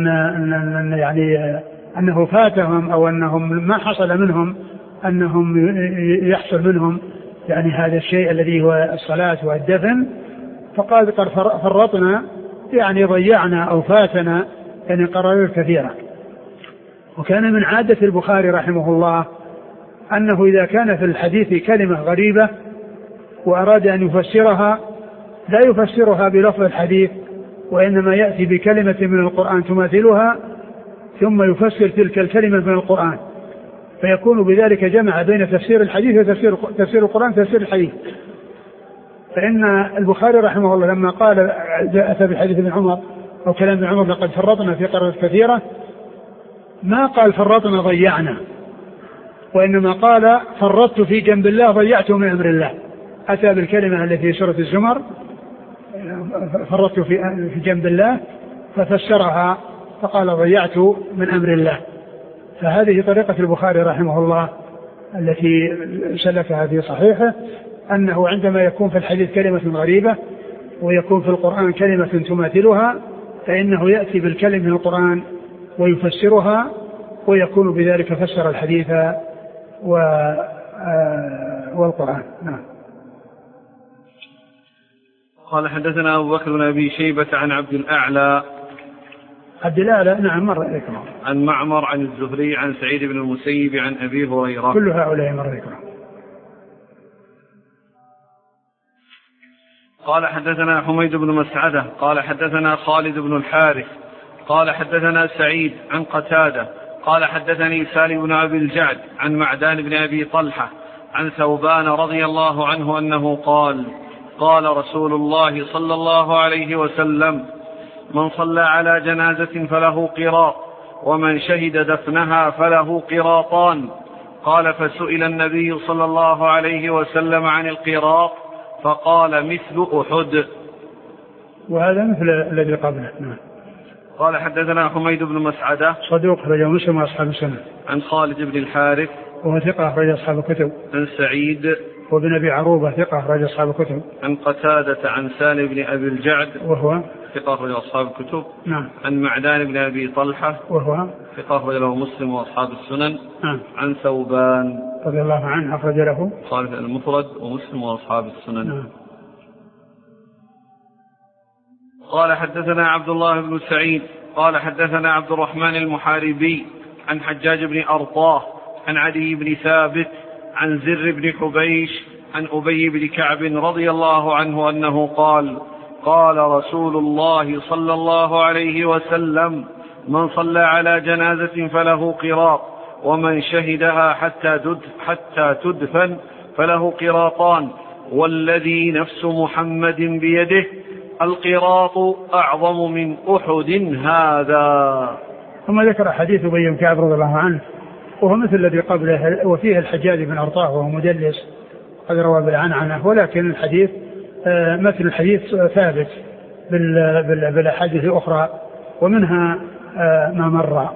أنه فاتهم أو أنهم ما حصل منهم أنهم يحصل منهم يعني هذا الشيء الذي هو الصلاة والدفن. فقال قد فرطنا يعني ضيعنا أو فاتنا يعني قراريط كثيرة. وكان من عادة البخاري رحمه الله أنه إذا كان في الحديث كلمة غريبة وأراد أن يفسرها لا يفسرها بلفظ الحديث، وإنما يأتي بكلمة من القرآن تماثلها ثم يفسر تلك الكلمة من القرآن، فيكون بذلك جمع بين تفسير الحديث وتفسير القرآن تفسير الحديث. فإن البخاري رحمه الله لما قال أتى بحديث ابن عمر أو كلام ابن عمر لقد فرطنا في قراريط كثيرة، ما قال فرطنا ضيعنا، وإنما قال فرطت في جنب الله ضيعت من أمر الله. أتى بالكلمة التي في سورة الزمر فرطت في جنب الله ففسرها فقال ضيعت من أمر الله. فهذه طريقة البخاري رحمه الله التي سلكها في صحيحه، أنه عندما يكون في الحديث كلمة غريبة ويكون في القرآن كلمة تماثلها فإنه يأتي بالكلمة من القرآن ويفسرها، ويكون بذلك فسر الحديث والقرآن. نعم. قال حدثنا أبو بكر بن أبي شيبة عن عبد الأعلى. عبد الأعلى نعم مر عليكم. عن معمر عن الزهري عن سعيد بن المسيب عن أبي هريرة. كل هؤلاء مر عليكم. قال حدثنا حميد بن مسعدة قال حدثنا خالد بن الحارث قال حدثنا سعيد عن قتادة قال حدثني سالم بن أبي الجعد عن معدان بن أبي طلحة عن ثوبان رضي الله عنه أنه قال قال رسول الله صلى الله عليه وسلم من صلى على جنازة فله قراط ومن شهد دفنها فله قراطان. قال فسئل النبي صلى الله عليه وسلم عن القراط فقال مثل أحد. وهذا مثل الذي قبله. قال حدثنا حميد بن مسعدة صدوق أخرجه مسلم وأصحاب السنن. عن خالد بن الحارث وهو ثقة أخرج أصحاب الكتب. عن سعيد وابن أبي عروبة ثقة أخرج أصحاب الكتب. عن قتادة عن سالم بن أبي الجعد وهو ثقة أخرج أصحاب الكتب. نعم. عن معدان بن أبي طلحة وهو ثقة أخرج له مسلم وأصحاب السنن. نعم. عن ثوبان رضي الله عنه أخرج له صالح المفرد ومسلم وأصحاب السنن. نعم. قال حدثنا عبد الله بن سعيد قال حدثنا عبد الرحمن المحاربي عن حجاج بن أرطاه عن عدي بن ثابت عن زر بن حبيش عن أبي بن كعب رضي الله عنه أنه قال قال رسول الله صلى الله عليه وسلم من صلى على جنازة فله قراط ومن شهدها حتى تدفن فله قراطان والذي نفس محمد بيده القراط أعظم من أحد هذا. ثم ذكر حديث أبي بن كعب رضي الله عنه وهو مثل الذي قبله وفيه الحجاج بن أرطاه وهو مدلس قد روى بالعنعنة، ولكن الحديث مثل الحديث ثابت بالأحاديث الأخرى ومنها ما مر.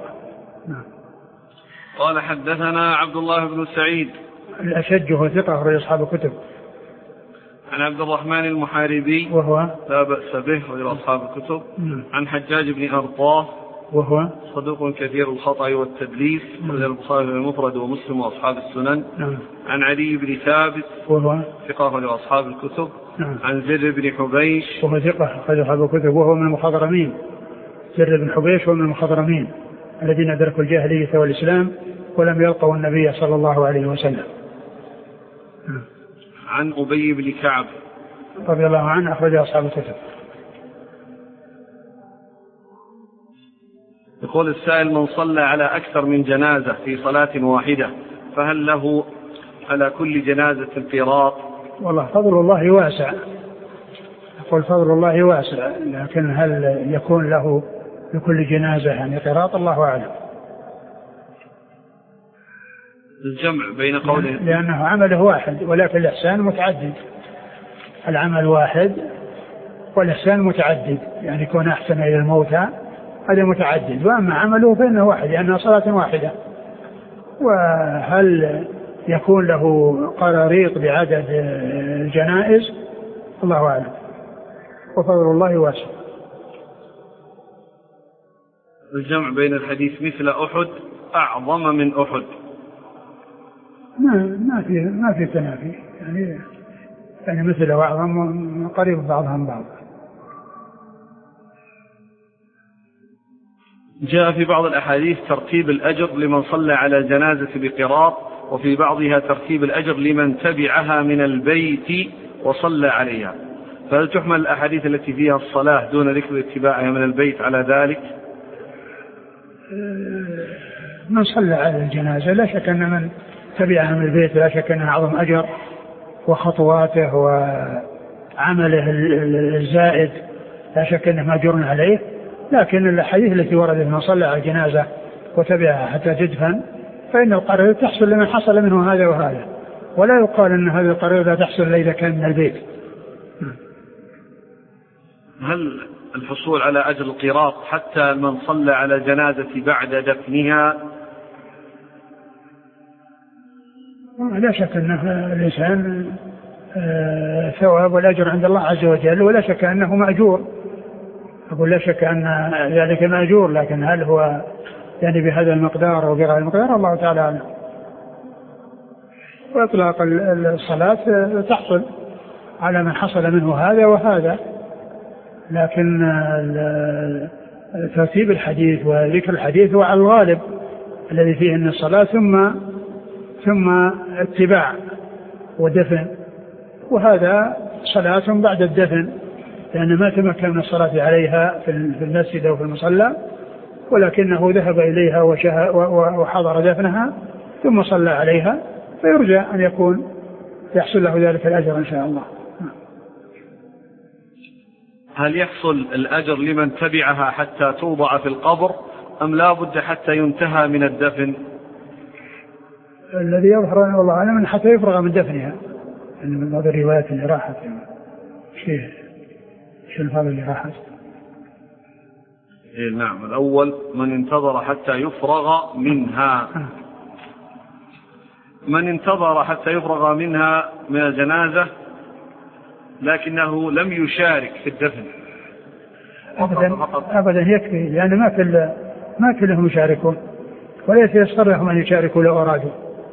قال حدثنا عبد الله بن سعيد الأشج وهو ثقة أخرج أصحاب الكتب. عن عبد الرحمن المحاربي وهو لا بأس به وإلى أصحاب الكتب. عن حجاج بن أرطاه وهو صدوق كثير الخطأ والتدليس من البخاري المفرد ومسلم وأصحاب السنن. عن علي بن ثابت وهو ثقة لأصحاب الكتب. عن زر بن حبيش وهو ثقة لأصحاب الكتب وهو من المخضرمين. زر بن حبيش وهو من المخضرمين الذين أدركوا الجاهلية والإسلام ولم يلقوا النبي صلى الله عليه وسلم. عن أبي بن كعب رضي الله عنه أخرج أصحاب الكتب. يقول السائل من صلى على أكثر من جنازة في صلاة واحدة فهل له على كل جنازة قراط؟ والله فضل الله واسع، يقول فضل الله واسع، لكن هل يكون له لكل جنازة يعني قراط الله أعلم. الجمع بين قوله لأنه عمله واحد ولكن الإحسان متعدد، العمل واحد والإحسان متعدد، يعني يكون أحسن إلى الموتى هذا متعدد، وأما عمله فإنه واحد لأنها صلاة واحدة. وهل يكون له قراريط بعدد الجنائز الله أعلم، وفضل الله واسع. الجمع بين الحديث مثل أحد أعظم من أحد ما في تنافي، يعني مثل وأعظم قريب بعضهم بعض. جاء في بعض الأحاديث ترتيب الأجر لمن صلى على الجنازة بقراط، وفي بعضها ترتيب الأجر لمن تبعها من البيت وصلى عليها، فهل تحمل الأحاديث التي فيها الصلاة دون ذكر اتباعها من البيت على ذلك؟ من صلى على الجنازة لا شك أن من تبعها من البيت لا شك أنها أعظم أجر، وخطواته وعمله الزائد لا شك أنه مأجور عليه، لكن الحديث التي وردت من صلى على الجنازة وتبعها حتى تدفن فإن القرية تحصل لمن حصل منه هذا وهذا، ولا يقال أن هذه القرية لا تحصل إذا كان من البيت. هل الحصول على أجر القراط حتى من صلى على جنازة بعد دفنها لا شك أن الإنسان ثواب والأجر عند الله عز وجل، ولا شك أنه مأجور. أقول لا شك أن ذلك مأجور، لكن هل هو يعني بهذا المقدار أو بغير المقدار الله تعالى أعلم. وإطلاق الصلاة تحصل على من حصل منه هذا وهذا، لكن ترتيب الحديث وذكر الحديث هو على الغالب الذي فيه أن الصلاة ثم اتباع ودفن، وهذا صلاة بعد الدفن، لأن ما تمكن من الصلاة عليها في المسجد أو في المصلى، ولكنه ذهب إليها وحضر دفنها ثم صلى عليها، فيرجى أن يحصل له ذلك الأجر إن شاء الله. هل يحصل الأجر لمن تبعها حتى توضع في القبر أم لا بد حتى ينتهى من الدفن؟ الذي يظهر والله أعلم حتى يفرغ من دفنها، من بعض الروايات اللي راحت شيء الفاظ اللي راحت. نعم، الأول من انتظر حتى يفرغ منها، من انتظر حتى يفرغ منها من الجنازة لكنه لم يشارك في الدفن أبدا يكفي، لأن ما كلهم يشاركون، وليس يصر لهم أن يشاركوا لو أرادوا.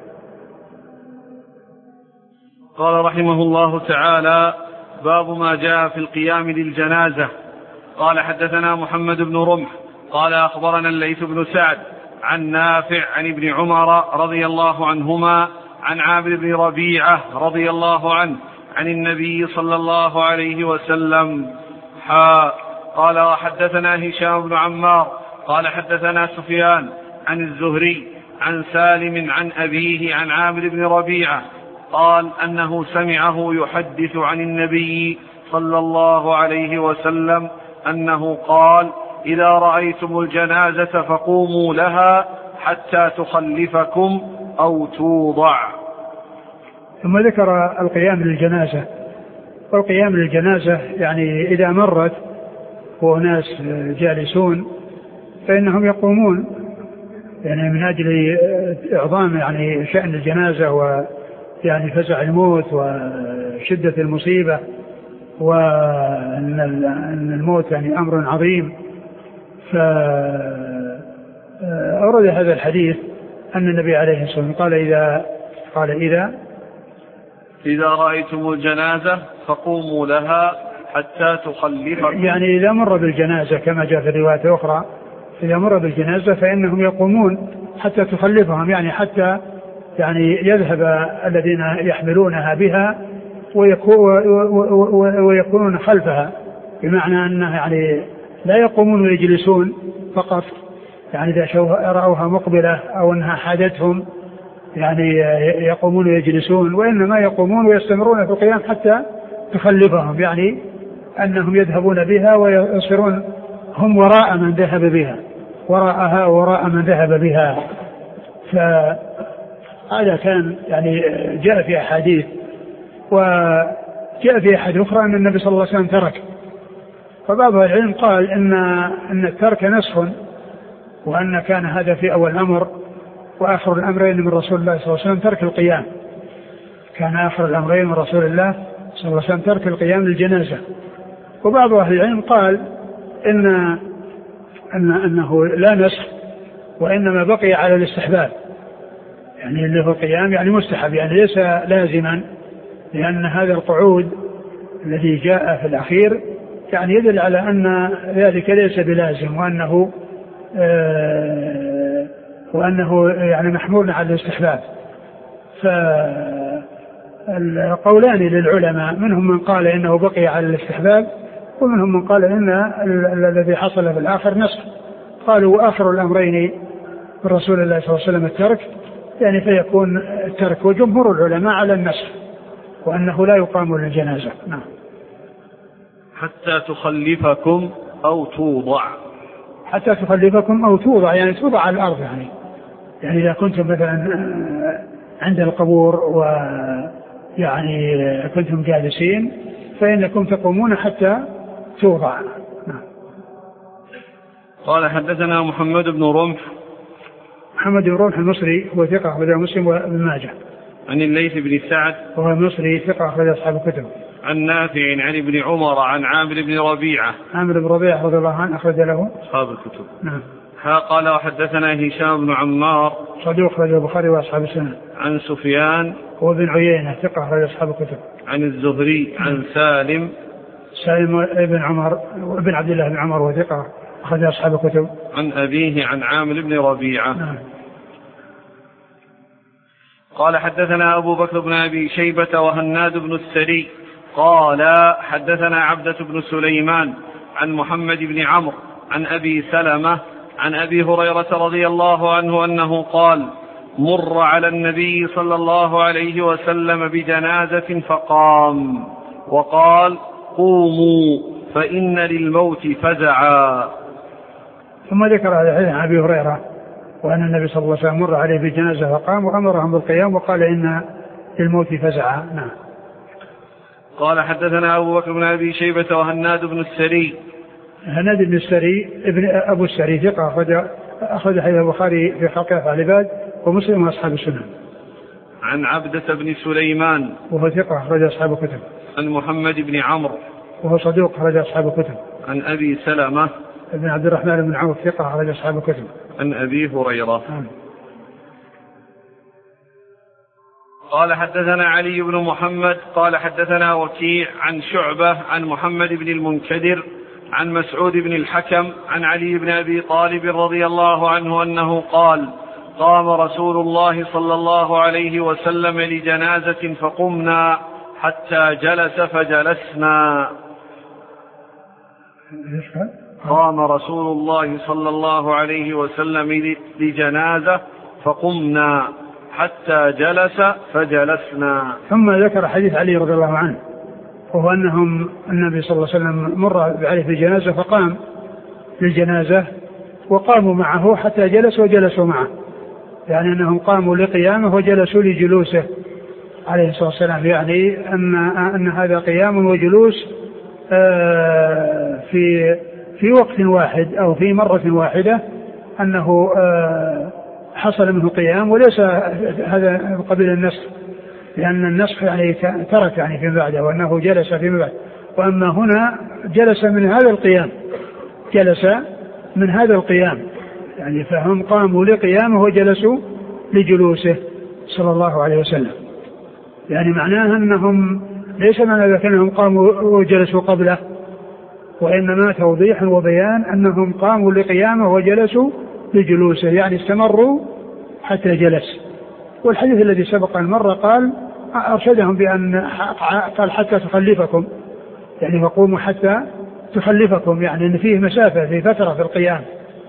قال رحمه الله تعالى: باب ما جاء في القيام للجنازة. قال حدثنا محمد بن رمح قال أخبرنا الليث بن سعد عن نافع عن ابن عمر رضي الله عنهما عن عامر بن ربيعة رضي الله عنه عن النبي صلى الله عليه وسلم. قال وحدثنا هشام بن عمار قال حدثنا سفيان عن الزهري عن سالم عن أبيه عن عامر بن ربيعة قال أنه سمعه يحدث عن النبي صلى الله عليه وسلم أنه قال: إذا رأيتم الجنازة فقوموا لها حتى تخلفكم أو توضع. ثم ذكر القيام للجنازة، والقيام للجنازة يعني إذا مرت وناس جالسون فإنهم يقومون، يعني من أجل إعظام يعني شأن الجنازة ويعني فزع الموت وشدة المصيبة، وأن الموت يعني أمر عظيم. فأورد هذا الحديث أن النبي عليه الصلاة والسلام قال إذا رأيتم الجنازة فقوموا لها حتى تخلفكم، يعني إذا مر بالجنازة كما جاء في الرواية أخرى إذا مر بالجنازة فإنهم يقومون حتى تخلفهم، يعني حتى يعني يذهب الذين يحملونها بها ويكونون خلفها، بمعنى أنه يعني لا يقومون ويجلسون فقط، يعني إذا رأوها مقبلة أو أنها حادتهم يعني يقومون ويجلسون، وإنما يقومون ويستمرون في القيام حتى تخلفهم، يعني أنهم يذهبون بها ويصيرون هم وراء من ذهب بها، وراءها وراء من ذهب بها. فهذا كان يعني جاء في أحاديث، وجاء في أحاديث أخرى أن النبي صلى الله عليه وسلم ترك، فبعض العلم قال إن الترك نسخ، وأن كان هذا في أول الأمر، وآخر الأمرين من رسول الله صلى الله عليه وسلم ترك القيام، كان آخر الأمرين من رسول الله صلى الله عليه وسلم ترك القيام للجنازة. وبعض أهل العلم قال أنه لا نسخ، وإنما بقي على الاستحباب، يعني اللي هو القيام يعني مستحب، يعني ليس لازما، لأن هذا القعود الذي جاء في الأخير يعني يدل على أن ذلك ليس بلازم، وأنه يعني محمول على الاستحباب. فالقولان للعلماء، منهم من قال إنه بقي على الاستحباب، ومنهم من قال إن الذي حصل في الآخر نسخ. قالوا آخر الأمرين من رسول الله صلى الله عليه وسلم الترك، يعني فيكون الترك، وجمهور العلماء على النسخ، وأنه لا يقام للجنازة. نعم. حتى تخلفكم أو توضع، حتى تخلفكم أو توضع يعني توضع على الأرض، يعني إذا كنتم مثلا عند القبور ويعني كنتم جالسين فإنكم تقومون حتى توضع. نعم. قال حدثنا محمد بن رمح المصري هو ثقة وذا مسلم وابن ماجه. عن الليث بن سعد وهو مصري ثقة أخرج أصحاب الكتب. عن نافع عن ابن عمر عن عامر بن ربيعة. عامر بن ربيعة رضي الله عنه أخرج له أصحاب الكتب. نعم. قال وحدثنا هشام بن عمار صدوق أخرج البخاري وأصحاب السنن. عن سفيان وابن عيينة ثقة أخرج أصحاب الكتب. عن الزهري عن سالم ابن عمر وابن عبد الله بن عمر وثقة أخرج أصحاب الكتب. عن أبيه عن عامر بن ربيعة. نعم. قال حدثنا أبو بكر بن أبي شيبة وهناد بن السري قال حدثنا عبدة بن سليمان عن محمد بن عمرو عن أبي سلمة عن أبي هريرة رضي الله عنه أنه قال مر على النبي صلى الله عليه وسلم بجنازة فقام وقال قوموا فإن للموت فزعا. ثم ذكر هذا الحديث عن أبي هريرة وأن النبي صلى الله عليه وسلم مر عليه بجنازة فقام وأمرهم بالقيام وقال إن للموت فزعا. نعم. قال حدثنا أبو بكر بن أبي شيبة وهناد بن السري. هناد بن السري ابن أبو السري ثقة أخرج حديث البخاري في خلق أفعال العباد ومسلم وأصحاب السنن. عن عبدة بن سليمان وهو ثقة أخرج أصحاب الكتب. عن محمد بن عمرو وهو صدوق أخرج أصحاب الكتب. عن أبي سلمة ابن عبد الرحمن بن عوف ثقة أخرج أصحاب الكتب. عن أبي هريرة. قال حدثنا علي بن محمد قال حدثنا وكيع عن شعبة عن محمد بن المنكدر عن مسعود بن الحكم عن علي بن أبي طالب رضي الله عنه أنه قال قام رسول الله صلى الله عليه وسلم لجنازة فقمنا حتى جلس فجلسنا. قام رسول الله صلى الله عليه وسلم لجنازة فقمنا حتى جلس فجلسنا. ثم ذكر حديث علي رضي الله عنه وهو أنهم النبي صلى الله عليه وسلم مر عليه في الجنازة فقام للجنازة وقاموا معه حتى جلس وجلسوا معه، يعني أنهم قاموا لقيامه وجلسوا لجلوسه عليه الصلاة والسلام، يعني أن هذا قيام وجلوس في وقت واحد أو في مرة واحدة، أنه حصل منه قيام وليس هذا قبيل النسخ، لأن النسخ يعني ترك يعني في بعده وأنه جلس في بعد، وأما هنا جلس من هذا القيام يعني فهم قاموا لقيامه وجلسوا لجلوسه صلى الله عليه وسلم، يعني معناها أنهم ليس معنى ذلك أنهم قاموا وجلسوا قبله، وإنما توضيح وبيان أنهم قاموا لقيامه وجلسوا لجلوسه، يعني استمروا حتى جلس. والحديث الذي سبق المرة قال أرشدهم بأن قال حتى تخلفكم، يعني فقوموا حتى تخلفكم، يعني أن فيه مسافة في فترة في القيام.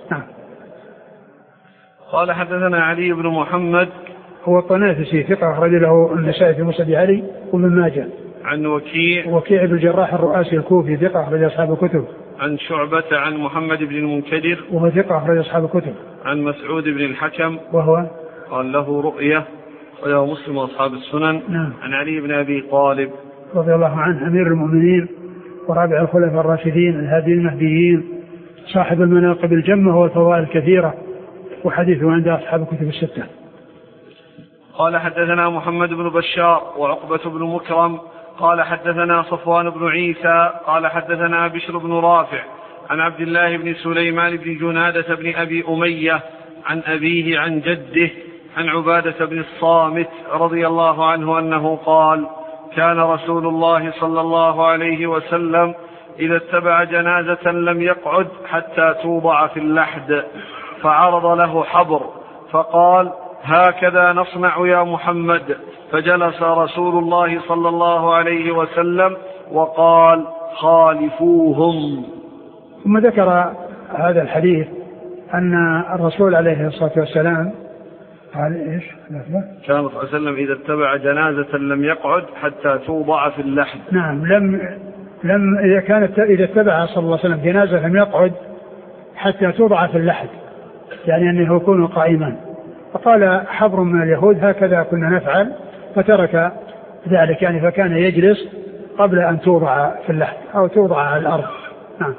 قال حدثنا علي بن محمد هو الطنافسي ثقة أخرج له النسائي في مسند علي وابن ماجه. عن وكيع بن الجراح الرؤاسي الكوفي ثقة أخرج أصحاب الكتب. عن شعبة عن محمد بن المنكدر وهو ثقة أخرج أصحاب الكتب. عن مسعود بن الحكم وهو قال له رؤية وله مسلم وأصحاب السنن. نعم. عن علي بن أبي طالب رضي الله عنه أمير المؤمنين ورابع الخلفاء الراشدين الهادي المهديين صاحب المناقب الجمة والفضائل الكثيرة، وحديثه عند أصحاب الكتب الستة. قال حدثنا محمد بن بشار وعقبة بن مكرم قال حدثنا صفوان بن عيسى قال حدثنا بشر بن رافع عن عبد الله بن سليمان بن جنادة بن أبي أمية عن أبيه عن جده عن عبادة بن الصامت رضي الله عنه أنه قال كان رسول الله صلى الله عليه وسلم إذا اتبع جنازة لم يقعد حتى توضع في اللحد، فعرض له حبر فقال هكذا نصنع يا محمد، فجلس رسول الله صلى الله عليه وسلم وقال خالفوهم. ثم ذكر هذا الحديث أن الرسول عليه الصلاة والسلام قال إيش؟ كان صلى الله عليه وسلم إذا اتبع جنازة لم يقعد حتى توضع في اللحد. نعم، لم إذا اتبع صلى الله عليه وسلم جنازة لم يقعد حتى توضع في اللحد، يعني أنه يكون قائما. فقال حبر من اليهود هكذا كنا نفعل، فترك ذلك، يعني فكان يجلس قبل أن توضع في اللحد أو توضع على الأرض. نعم.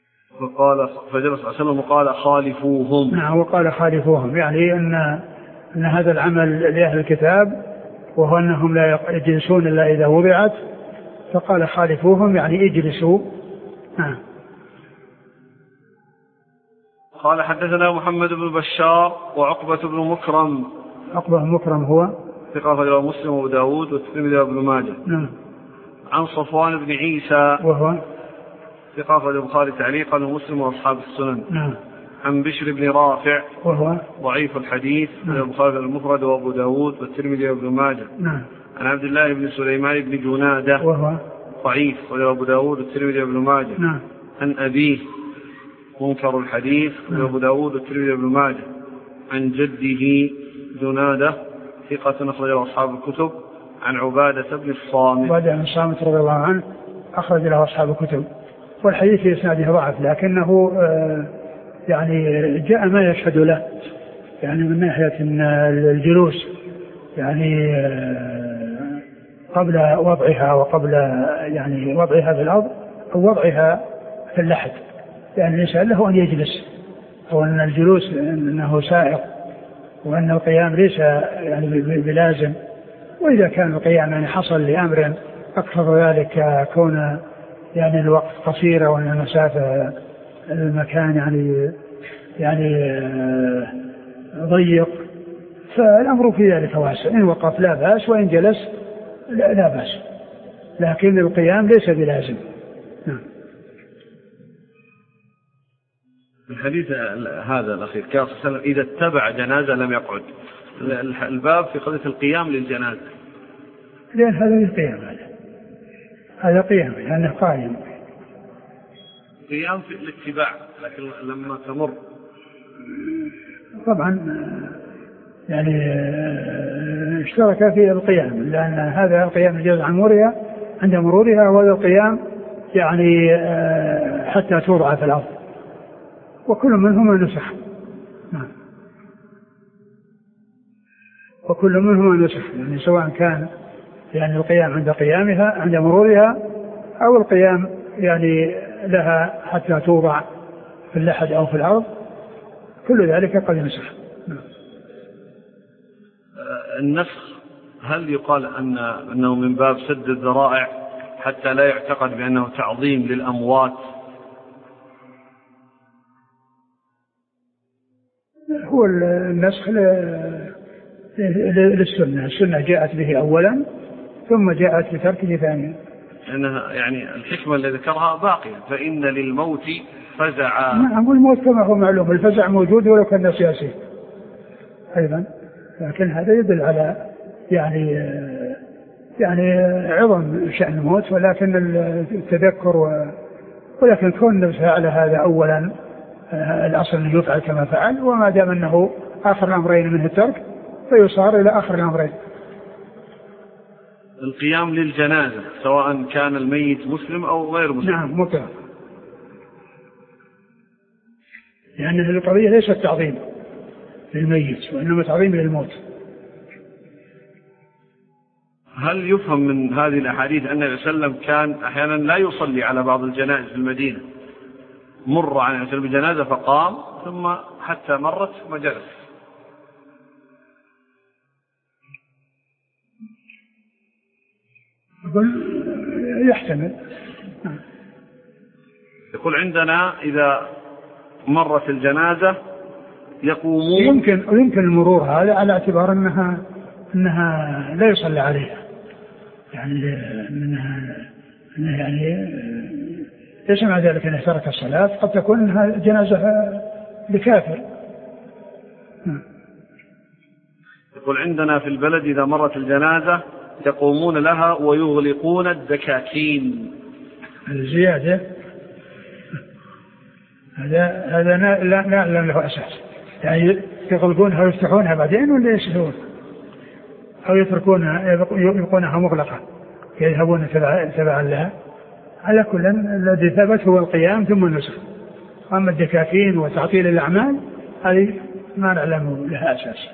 فجلس صلى الله عليه وسلم وقال خالفوهم. نعم، وقال خالفوهم، يعني أن هذا العمل لأهل الكتاب، وهو أنهم لا يجلسون إلا إذا وضعت، فقال خالفوهم يعني اجلسوا. قال حدثنا محمد بن بشار وعقبة بن مكرم. عقبة بن مكرم هو ثقة أخرجه مسلم وأبو داود والترمذي وابن ماجه. عن صفوان بن عيسى وهو ثقة أخرجه البخاري تعليقا ومسلم وأصحاب السنن. عن بشر بن رافع وهو ضعيف الحديث، البخاري المفرد وأبو داود والترمذي وابن ماجه. عن عبد الله بن سليمان بن جنادة وهو ضعيف وأبو داود والترمذي وابن ماجه. عن أبيه منكر الحديث وأبو داود والترمذي وابن ماجه. عن جده جنادة ثقة أخرجه أصحاب الكتب. عن عبادة بن الصامت. عبادة بن الصامت رضي الله عنه أخرج له أصحاب الكتب، والحديث في إسناده ضعف، لكنه يعني جاء ما يشهد له، يعني من ناحية الجلوس يعني قبل وضعها وقبل يعني وضعها في الأرض أو وضعها في اللحد، يعني ليس له أن يجلس، أو أن الجلوس أنه سائر، وأن القيام ليس يعني بلازم. وإذا كان القيام يعني حصل لأمر أكثر ذلك كون يعني الوقت قصير وأن المسافة المكان يعني ضيق، فالأمر في ذلك واسع، إن وقف لا بأس، وإن جلس لا بأس، لكن القيام ليس بلازم. الحديث هذا الأخير كان صلى الله عليه وسلم إذا اتبع جنازة لم يقعد، الباب في قضية القيام للجنازة، لأن هذا القيام هذا قيام لأنه قائم، قيام في الاتباع، لكن لما تمر طبعا يعني اشترك في القيام، لأن هذا القيام يجوز عن مرورها عند مرورها، وهذا القيام يعني حتى توضع في الأرض، وكل منهما نسخ. وكل منهما نسخ، يعني سواء كان يعني القيام عند قيامها عند مرورها، أو القيام يعني لها حتى توضع في اللحد أو في الأرض، كل ذلك قد نسخ. النسخ هل يقال أنه من باب سد الذرائع حتى لا يعتقد بأنه تعظيم للأموات؟ هو النسخ للسنة، السنة جاءت به أولا ثم جاءت بتركه ثانيا، لأنها يعني الحكمة اللي ذكرها باقية، فإن للموت فزعا. نعم، الموت كما هو معلوم، الفزع موجود ولو كان سياسي أيضا، لكن هذا يدل على يعني عظم شأن الموت، ولكن التذكر ولكن كون فعل هذا أولا الأصل أن يفعل كما فعل، وما دام أنه آخر الأمرين منه الترك فيصار إلى آخر الأمرين. القيام للجنازة سواء كان الميت مسلم أو غير مسلم. نعم مطلق، لأن يعني القضية ليست تعظيم للميت وإنما تعظيم للموت. هل يفهم من هذه الأحاديث أن النبي صلى الله عليه وسلم كان أحيانا لا يصلي على بعض الجنائز في المدينة، مر عن الجنازة فقام ثم حتى مرت ثم جلس؟ يحتمل. يقول عندنا إذا مرت الجنازة يقومون، يمكن المرور هذا على اعتبار أنها لا يصلى عليها، يعني أنها يعني ليس مع ذلك أنه ترك الصلاة، قد تكون أنها جنازة لكافر. يقول عندنا في البلد إذا مرت الجنازة يقومون لها ويغلقون الدكاكين. الزيادة هذا لا له أساس، يعني يغلقونها ويفتحونها بعدين ولا يسهلون، أو يبقونها مغلقة يذهبون تبعا لها. على كل الذي ثبت هو القيام ثم النسخ، أما الدكاكين وتعطيل الأعمال هذه ما نعلم لها أساس.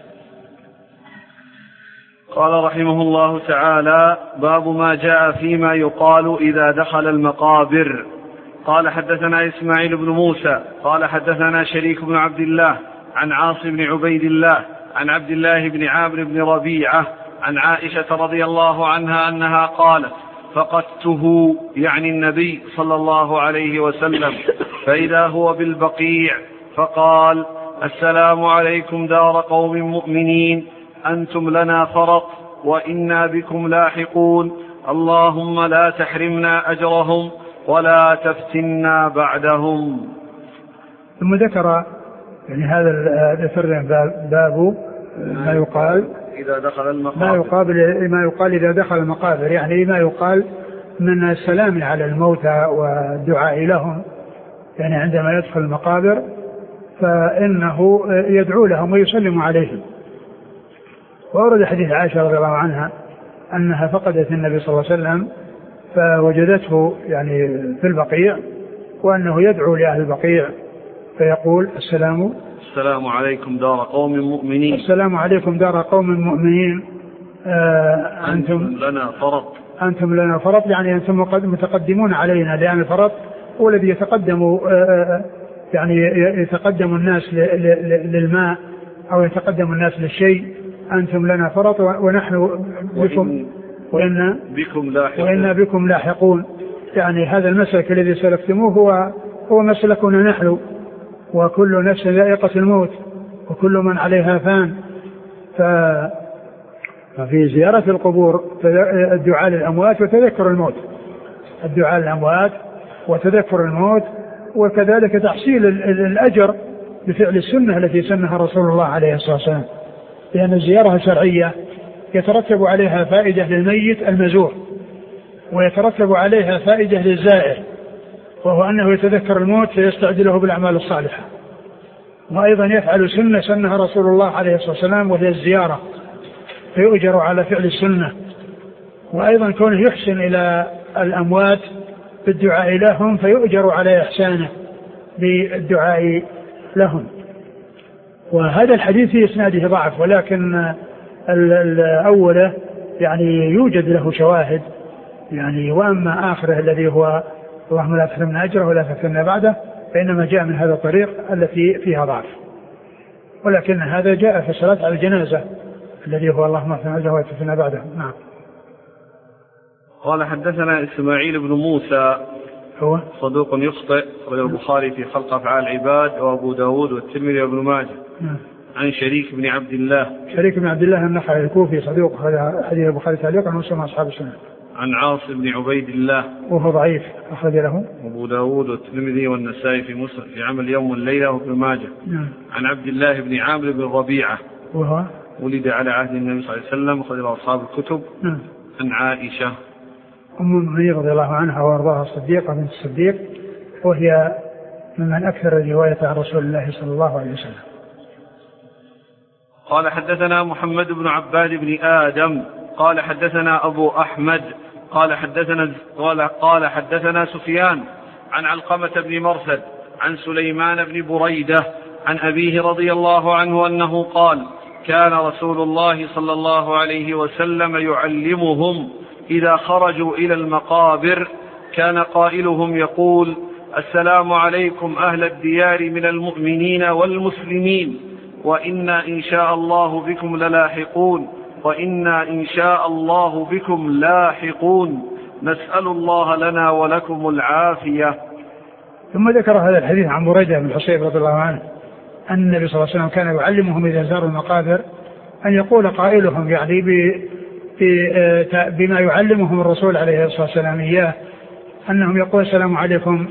قال رحمه الله تعالى: باب ما جاء فيما يقال إذا دخل المقابر. قال حدثنا إسماعيل بن موسى قال حدثنا شريك بن عبد الله عن عاصم بن عبيد الله عن عبد الله بن عامر بن ربيعة عن عائشة رضي الله عنها أنها قالت: فقدته يعني النبي صلى الله عليه وسلم فإذا هو بالبقيع فقال: السلام عليكم دار قوم مؤمنين، أنتم لنا فرط وإنا بكم لاحقون، اللهم لا تحرمنا أجرهم ولا تفتنا بعدهم. ثم ذكر يعني هذا باب ما يقال إذا دخل المقابر، ما يقال إذا دخل المقابر، يعني ما يقال من السلام على الموتى والدعاء لهم، يعني عندما يدخل المقابر فإنه يدعو لهم ويسلم عليهم. وأورد حديث عائشة رضي الله عنها أنها فقدت النبي صلى الله عليه وسلم فوجدته يعني في البقيع، وأنه يدعو لأهل البقيع فيقول: السلام عليكم دار قوم مؤمنين، السلام عليكم دار قوم مؤمنين، أنتم لنا فرط، يعني أنتم متقدمون علينا، لأن الفرط هو الذي يتقدم يعني يتقدم الناس للماء أو يتقدم الناس للشيء. أنتم لنا فرط ونحن بكم وإنا بكم لاحقون، يعني هذا المسلك الذي سلكتموه هو مسلكنا نحن، وكل نفس ذائقة الموت وكل من عليها فان. ففي زيارة القبور الدعاء للأموات وتذكر الموت، الدعاء للأموات وتذكر الموت، وكذلك تحصيل الأجر بفعل السنة التي سنها رسول الله عليه الصلاة والسلام، لأن الزيارة شرعية يترتب عليها فائدة للميت المزور، ويترتب عليها فائدة للزائر، وهو أنه يتذكر الموت فيستعد له بالأعمال الصالحة. وأيضا يفعل سنة سنها رسول الله عليه الصلاة والسلام وهي الزيارة، فيؤجر على فعل السنة. وأيضا كونه يحسن إلى الأموات بالدعاء لهم فيؤجر على إحسانه بالدعاء لهم. وهذا الحديث في إسناده ضعف، ولكن الأول يعني يوجد له شواهد يعني. وأما آخره الذي هو اللهم لا تحرمنا أجره ولا تفتنا بعده، فإنما جاء من هذا الطريق التي فيها ضعف، ولكن هذا جاء في الصلاة على الجنازة الذي هو اللهم لا تحرمنا أجره ولا تفتنا بعده. نعم. قال: حدثنا إسماعيل بن موسى هو صدوق يخطئ، أخرجه البخاري في خلق أفعال العباد وأبو داود والترمذي وابن ماجه. عن شريك بن عبد الله النخعي الكوفي صدوق، حديث البخاري تعليقا ومسلم أصحاب السنة. عن عاصم بن عبيد الله وهو ضعيف، أخرج له أبو داود والترمذي والنسائي في مسلم في عمل يوم والليلة وابن ماجه. عن عبد الله بن عامر بن ربيعة وهو ولد على عهد النبي صلى الله عليه وسلم، أخرج له أصحاب الكتب. عن عائشة أم المؤمنين رضي الله عنها وأرضاها الصديقة بنت الصديق، وهي ممن أكثر الرواية عن رسول الله صلى الله عليه وسلم. قال: حدثنا محمد بن عباد بن آدم قال: حدثنا أبو أحمد قال حدثنا سفيان عن علقمة بن مرثد عن سليمان بن بريدة عن أبيه رضي الله عنه أنه قال: كان رسول الله صلى الله عليه وسلم يعلمهم إذا خرجوا إلى المقابر كان قائلهم يقول: السلام عليكم أهل الديار من المؤمنين والمسلمين، وإنا إن شاء الله بكم للاحقون، وإنا إن شاء الله بكم لاحقون، نسأل الله لنا ولكم العافية. ثم ذكر هذا الحديث عن بريدة بن الحصيب رضي الله عنه أن النبي صلى الله عليه وسلم كان يعلمهم إذا زاروا المقابر أن يقول قائلهم يعني بما يعلمهم الرسول عليه الصلاة والسلام إياه، أنهم يقول: السلام عليكم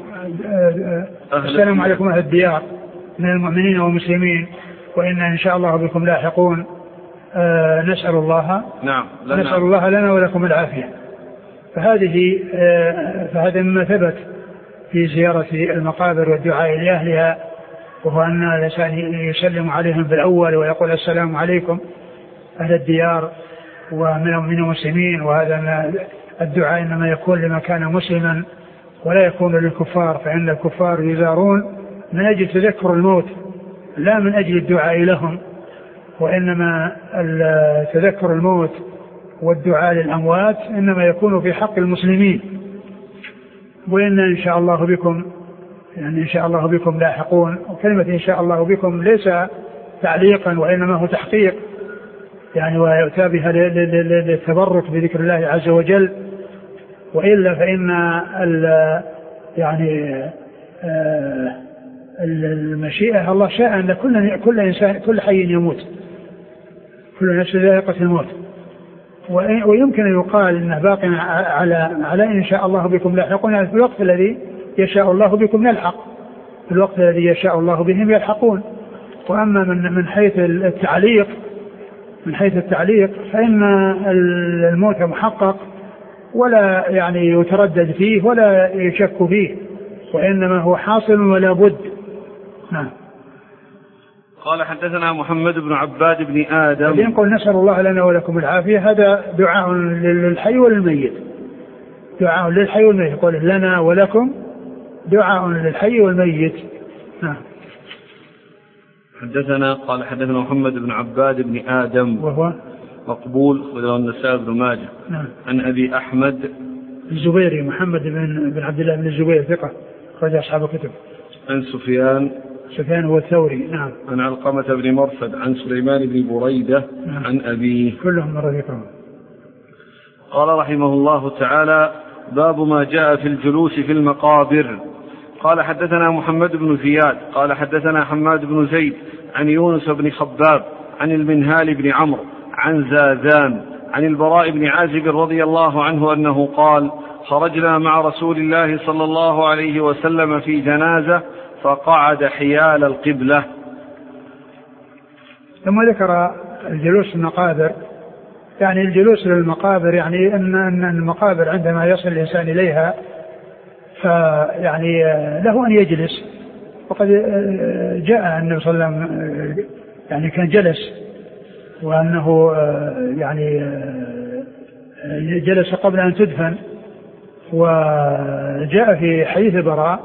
أهل الديار من المؤمنين والمسلمين، وإنا إن شاء الله بكم لاحقون، نسأل الله لنا ولكم العافية. فهذا مما ثبت في زيارة المقابر والدعاء لأهلها، وهو أن الإنسان يسلم عليهم بالأول ويقول: السلام عليكم أهل الديار ومن المسلمين. وهذا الدعاء إنما يكون لمن كان مسلما ولا يكون للكفار، فإن الكفار يزارون من أجل تذكر الموت لا من أجل الدعاء لهم، وإنما تذكر الموت والدعاء للأموات إنما يكون في حق المسلمين. وإن إن شاء الله بكم يعني إن شاء الله بكم لاحقون، وكلمة إن شاء الله بكم ليس تعليقا وإنما هو تحقيق يعني، ويؤتى بها للتبرك بذكر الله عز وجل. وإلا فإن يعني المشيئة الله شاء أن كل إنسان كل حي يموت، كل نفس ذائقة الموت. ويمكن أن يقال إنه باق على إن شاء الله بكم لاحقون، في الوقت الذي يشاء الله بكم نلحق، في الوقت الذي يشاء الله بهم يلحقون. وأما من حيث التعليق فإن الموت محقق ولا يعني يتردد فيه ولا يشك فيه، وإنما هو حاصل ولا بد. نعم. قال حدثنا محمد بن عباد بن آدم. يقول نسأل الله لنا ولكم العافية، هذا دعاء للحي والميت، دعاء للحي والميت، يقول لنا ولكم دعاء للحي والميت. نعم. قال حدثنا محمد بن عباد بن آدم وهو مقبول وله النسائي بن ماجه. نعم. عن أبي أحمد الزبيري محمد بن عبد الله بن الزبير ثقة أخرج أصحاب الكتب. عن سفيان هو الثوري. نعم. عن علقمة بن مرثد عن سليمان بن بريدة. نعم. عن أبيه كلهم من رفيقهم. قال رحمه الله تعالى: باب ما جاء في الجلوس في المقابر. قال حدثنا محمد بن زياد قال حدثنا حماد بن زيد عن يونس بن خباب عن المنهال بن عمرو عن زاذان عن البراء بن عازب رضي الله عنه أنه قال: خرجنا مع رسول الله صلى الله عليه وسلم في جنازة فقعد حيال القبلة. ثم ذكر الجلوس في المقابر، يعني الجلوس للمقابر يعني أن المقابر عندما يصل الإنسان إليها فيعني له أن يجلس، وقد جاء النبي صلى الله عليه وسلم يعني كان جلس، وأنه يعني جلس قبل أن تدفن. وجاء في حديث براء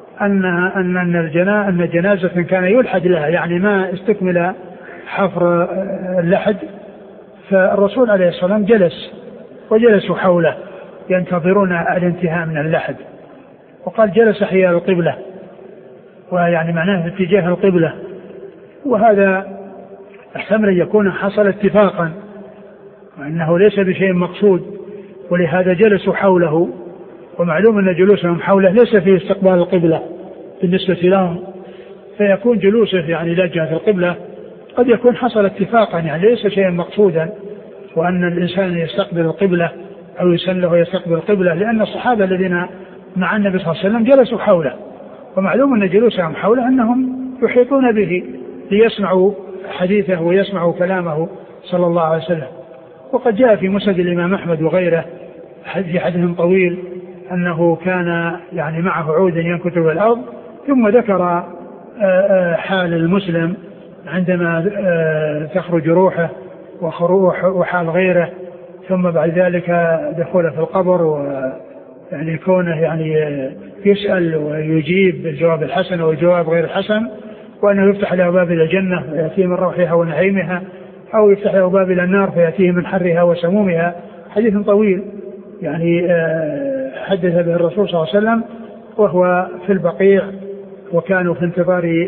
أن جنازة كان يلحد لها، يعني ما استكمل حفر اللحد، فالرسول عليه الصلاة والسلام جلس وجلسوا حوله ينتظرون الانتهاء من اللحد، وقال جلس حيال القبلة، ويعني معناه في اتجاه القبلة. وهذا احتمل أن يكون حصل اتفاقا، وأنه ليس بشيء مقصود، ولهذا جلسوا حوله. ومعلوم أن جلوسهم حوله ليس في استقبال القبلة بالنسبة لهم، فيكون جلوسه يعني إلى جهة القبلة قد يكون حصل اتفاقا، يعني ليس شيئا مقصودا، وأن الإنسان يستقبل القبلة أو يسله يستقبل القبلة، لأن الصحابة الذين مع النبي صلى الله عليه وسلم جلسوا حوله، ومعلوم أن جلوسهم حوله أنهم يحيطون به ليسمعوا حديثه ويسمعوا كلامه صلى الله عليه وسلم. وقد جاء في مسند الإمام أحمد وغيره في حديث طويل أنه كان يعني معه عود ينكت في الأرض، ثم ذكر حال المسلم عندما تخرج روحه وحال غيره، ثم بعد ذلك دخوله في القبر، ويعني كونه يعني يسأل ويجيب بالجواب الحسن والجواب غير الحسن، وأنه يفتح له باب إلى الجنة فيأتيه من روحها ونعيمها، أو يفتح له باب إلى النار فيأتيه من حرها وسمومها. حديث طويل يعني حدث به الرسول صلى الله عليه وسلم وهو في البقيع، وكانوا في انتظار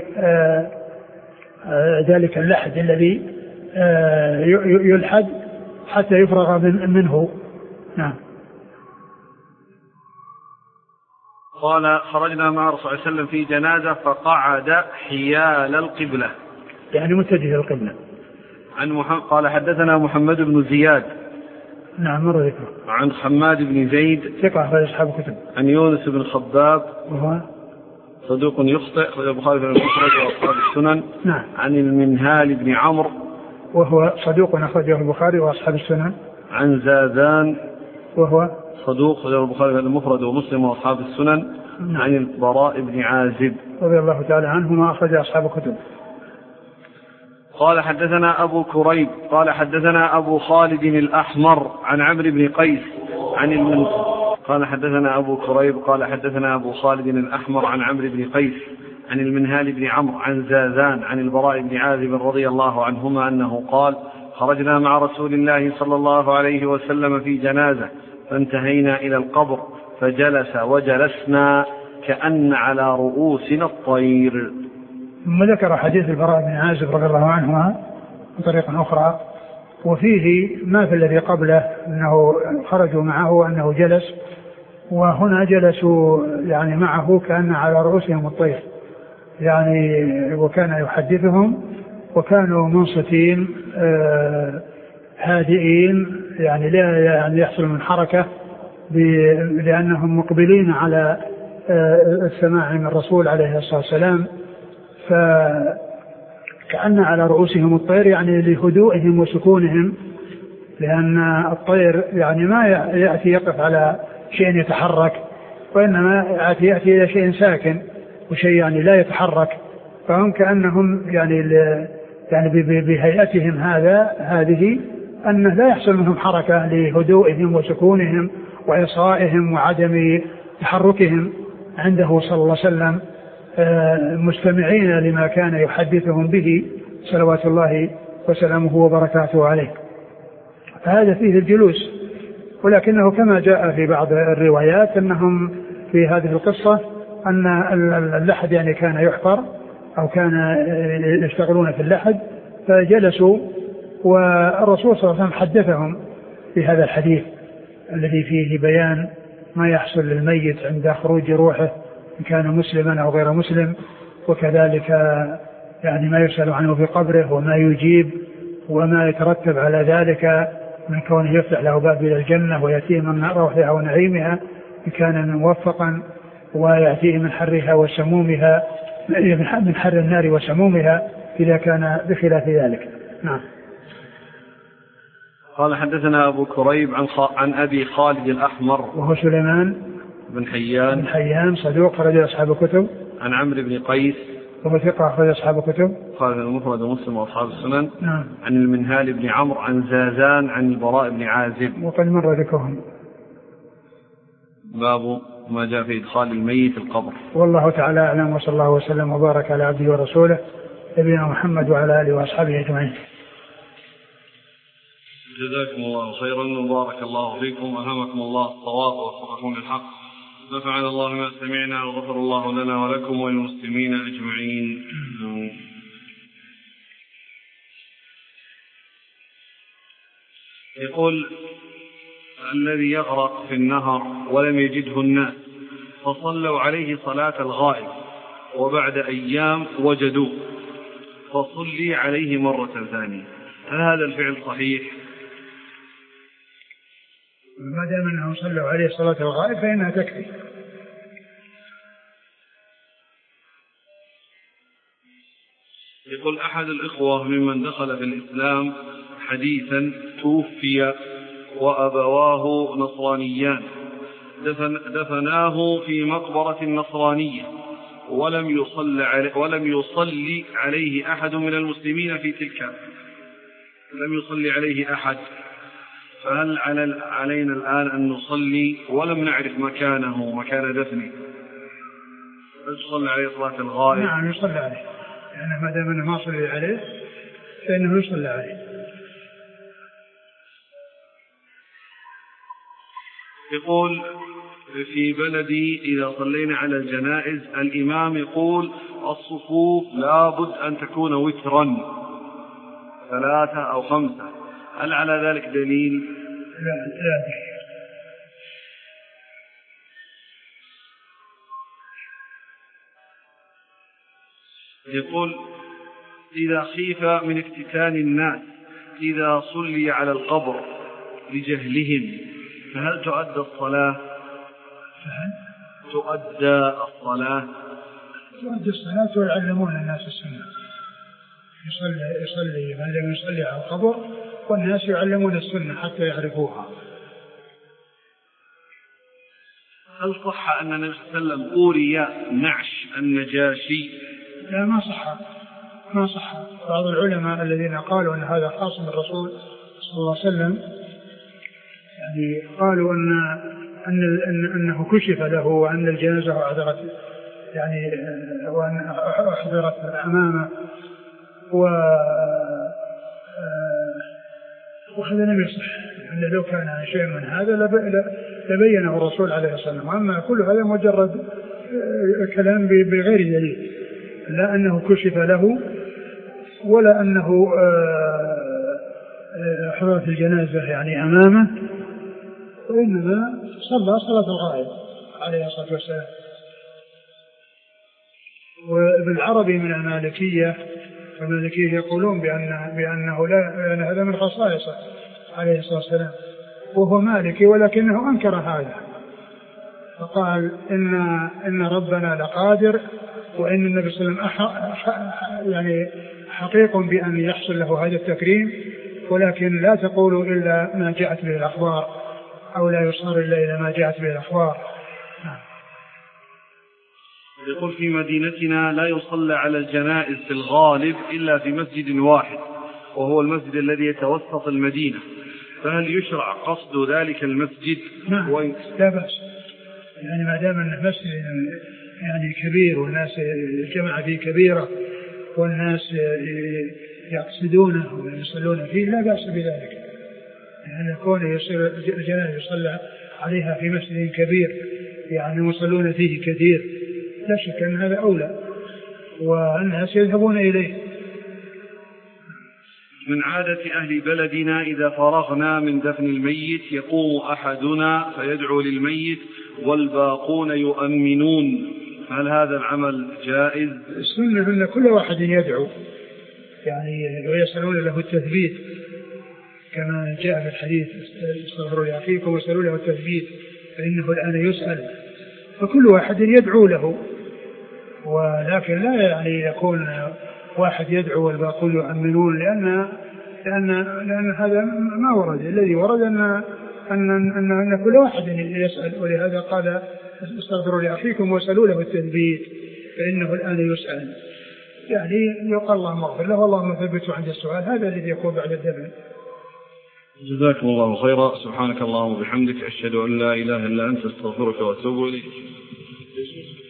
ذلك اللحد الذي يلحد حتى يفرغ منه. نعم. قال: خرجنا مع الرسول صلى الله عليه وسلم في جنازة فقعد حيال القبلة، يعني متجه القبلة. قال حدثنا محمد بن زياد. نعم مر ذكره. عن حماد بن زيد ثقة أخرج أصحاب الكتب. عن يونس بن خباب وهو صدوق يخطئ أخرج البخاري في المفرد وأصحاب السنن. نعم. عن المنهال بن عمرو وهو صدوق أخرجه البخاري وأصحاب السنن. عن زاذان وهو صدوق أخرجه البخاري في المفرد ومسلم وأصحاب السنن. نعم. عن البراء بن عازب رضي الله تعالى عنهما أخرج أصحاب الكتب. قال حدثنا أبو كريب قال حدثنا أبو خالد الأحمر عن عمرو بن قيس عن قال حدثنا أبو كريب قال حدثنا أبو خالد الأحمر عن عمرو بن قيس عن المنهال بن عمرو عن زاذان عن البراء بن عازب رضي الله عنهما أنه قال: خرجنا مع رسول الله صلى الله عليه وسلم في جنازة فانتهينا إلى القبر فجلس وجلسنا كأن على رؤوسنا الطير. ثم ذكر حديث البراء بن عازب رضي الله عنهما بطريقة أخرى، وفيه ما في الذي قبله أنه خرجوا معه وأنه جلس، وهنا جلسوا يعني معه كأن على رؤوسهم الطير يعني، وكان يحدثهم وكانوا منصتين هادئين يعني لا يعني يحصل من حركة لأنهم مقبلين على السماع من الرسول عليه الصلاة والسلام، فكأن على رؤوسهم الطير يعني لهدوئهم وسكونهم، لأن الطير يعني ما يأتي يقف على شيء يتحرك، وإنما يأتي إلى شيء ساكن وشيء يعني لا يتحرك، فهم كأنهم يعني بهيئتهم هذه أنه لا يحصل منهم حركة لهدوئهم وسكونهم وإصغائهم وعدم تحركهم عنده صلى الله عليه وسلم، مستمعين لما كان يحدثهم به صلوات الله وسلامه وبركاته عليه. فهذا فيه الجلوس، ولكنه كما جاء في بعض الروايات أنهم في هذه القصة أن اللحد يعني كان يحفر أو كان يشتغلون في اللحد فجلسوا، والرسول صلى الله عليه وسلم حدثهم في هذا الحديث الذي فيه بيان ما يحصل للميت عند خروج روحه إن كان مسلما أو غير مسلم، وكذلك يعني ما يسأل عنه في قبره وما يجيب وما يترتب على ذلك من كونه يفتح له باب إلى الجنة ويأتيه من روحها ونعيمها إن كان موفقا، ويأتيه من حرها وسمومها من حر النار وسمومها إذا كان بخلاف ذلك. نعم. قال حدثنا أبو كريب عن أبي خالد الأحمر وهو سليمان بن حيان صدوق رجل أصحاب الكتب. عن عمرو بن قيس وهو ثقة أخرج أصحاب الكتب. قال المفرد ومسلم وأصحاب السنن. نعم. عن المنهال بن عمرو عن زازان عن البراء بن عازب. وقد مر ذكرهم. باب ما جاء في إدخال الميت القبر. والله تعالى أعلم، وصلى الله وسلم وبارك على عبده ورسوله نبينا محمد وعلى آله وأصحابه أجمعين. جزاكم الله خيرا وبارك الله فيكم وألهمكم الله الصواب ووفقكم للحق، نفعنا الله ما سمعنا وغفر الله لنا ولكم وللمسلمين أجمعين. يقول الذي يغرق في النهر ولم يجده الناس فصلوا عليه صلاة الغائب وبعد أيام وجدوه فصلي عليه مرة ثانية، هل هذا الفعل صحيح؟ ما دام أنهم صلوا عليه صلاة الغائب فإنها تكفي. يقول أحد الإخوة ممن دخل في الإسلام حديثا توفي وأبواه نصرانيان دفناه في مقبرة نصرانية ولم يصلي عليه أحد من المسلمين في تلك، لم يصلي عليه أحد، فهل علينا الآن أن نصلي ولم نعرف مكانه مكان دفنه؟ يصلي عليه صلاة الغائب؟ نعم يصلي عليه، يعني ما دام أنه ما صلي عليه فإنه يصلي عليه. يقول في بلدي إذا صلينا على الجنائز الإمام يقول الصفوف لابد أن تكون وترا 3 أو 5، هل على ذلك دليل؟ لا. يقول إذا خيف من افتتان الناس إذا صلي على القبر لجهلهم فهل تؤدى الصلاة؟ تؤدى الصلاة ويعلمون الناس السنة، يصلي من لم يصلي على القبر والناس يعلمون السنة حتى يعرفوها. هل صح أن النبي صلى الله عليه وسلم أوري نعش النجاشي؟ لا ما صح. بعض العلماء الذين قالوا أن هذا خاص من الرسول صلى الله عليه وسلم يعني قالوا أنه كشف له وأن الجنازة أحضرت يعني وأن أحضرت أمامه وهذا لم يصح، أن لو كان شيء من هذا لبينه الرسول عليه الصلاة والسلام. أما كل هذا مجرد كلام بغير دليل، لا أنه كشف له ولا أنه حضرت الجنازة يعني أمامه، وإنما صلى صلاة الغائب عليه الصلاة والسلام. وابن العربي من المالكية يقولون بأنه لا، أن هذا من خصائصه عليه الصلاة والسلام، وهو مالكي ولكنه أنكر هذا، فقال إن ربنا لقادر، وإن النبي صلى الله عليه وسلم يعني حقيق بأن يحصل له هذا التكريم، ولكن لا تقولوا إلا ما جاءت به الأخبار، أو لا يصار إلا إلى ما جاءت به الأخبار. يقول في مدينتنا لا يصلى على الجنائز في الغالب إلا في مسجد واحد، وهو المسجد الذي يتوسط المدينة، فهل يشرع قصد ذلك المسجد؟ نعم لا بأس، يعني ما دام أنه مسجد يعني كبير والناس الجماعة فيه كبيرة والناس يقصدونه ويصلون فيه لا بأس بذلك، يعني كونه يصير الجنائز يصلى عليها في مسجد كبير يعني يصلون فيه كثير، لا شك أن هذا أولى والناس يذهبون إليه. من عادة أهل بلدنا إذا فرغنا من دفن الميت يقوم أحدنا فيدعو للميت والباقون يؤمنون، هل هذا العمل جائز؟ السنة أن كل واحد يدعو يعني ويسألون له التثبيت، كما جاء في الحديث استغفروا لأخيكم واسألوا له التثبيت فإنه الآن يسأل، فكل واحد يدعو له، ولكن لا يعني يكون واحد يدعو والباقون يؤمنون، لأن هذا ما ورد. الذي ورد أن كل واحد يسأل، ولهذا قال استغفروا لأخيكم واسألوا له التثبيت فإنه الآن يسأل، يعني يقال اللهم اغفر له واللهم ثبته عند السؤال، هذا الذي يكون بعد الدفن. جزاكم الله خيرا، سبحانك اللهم وبحمدك، أشهد أن لا إله إلا أنت، استغفرك وأتوب إليك.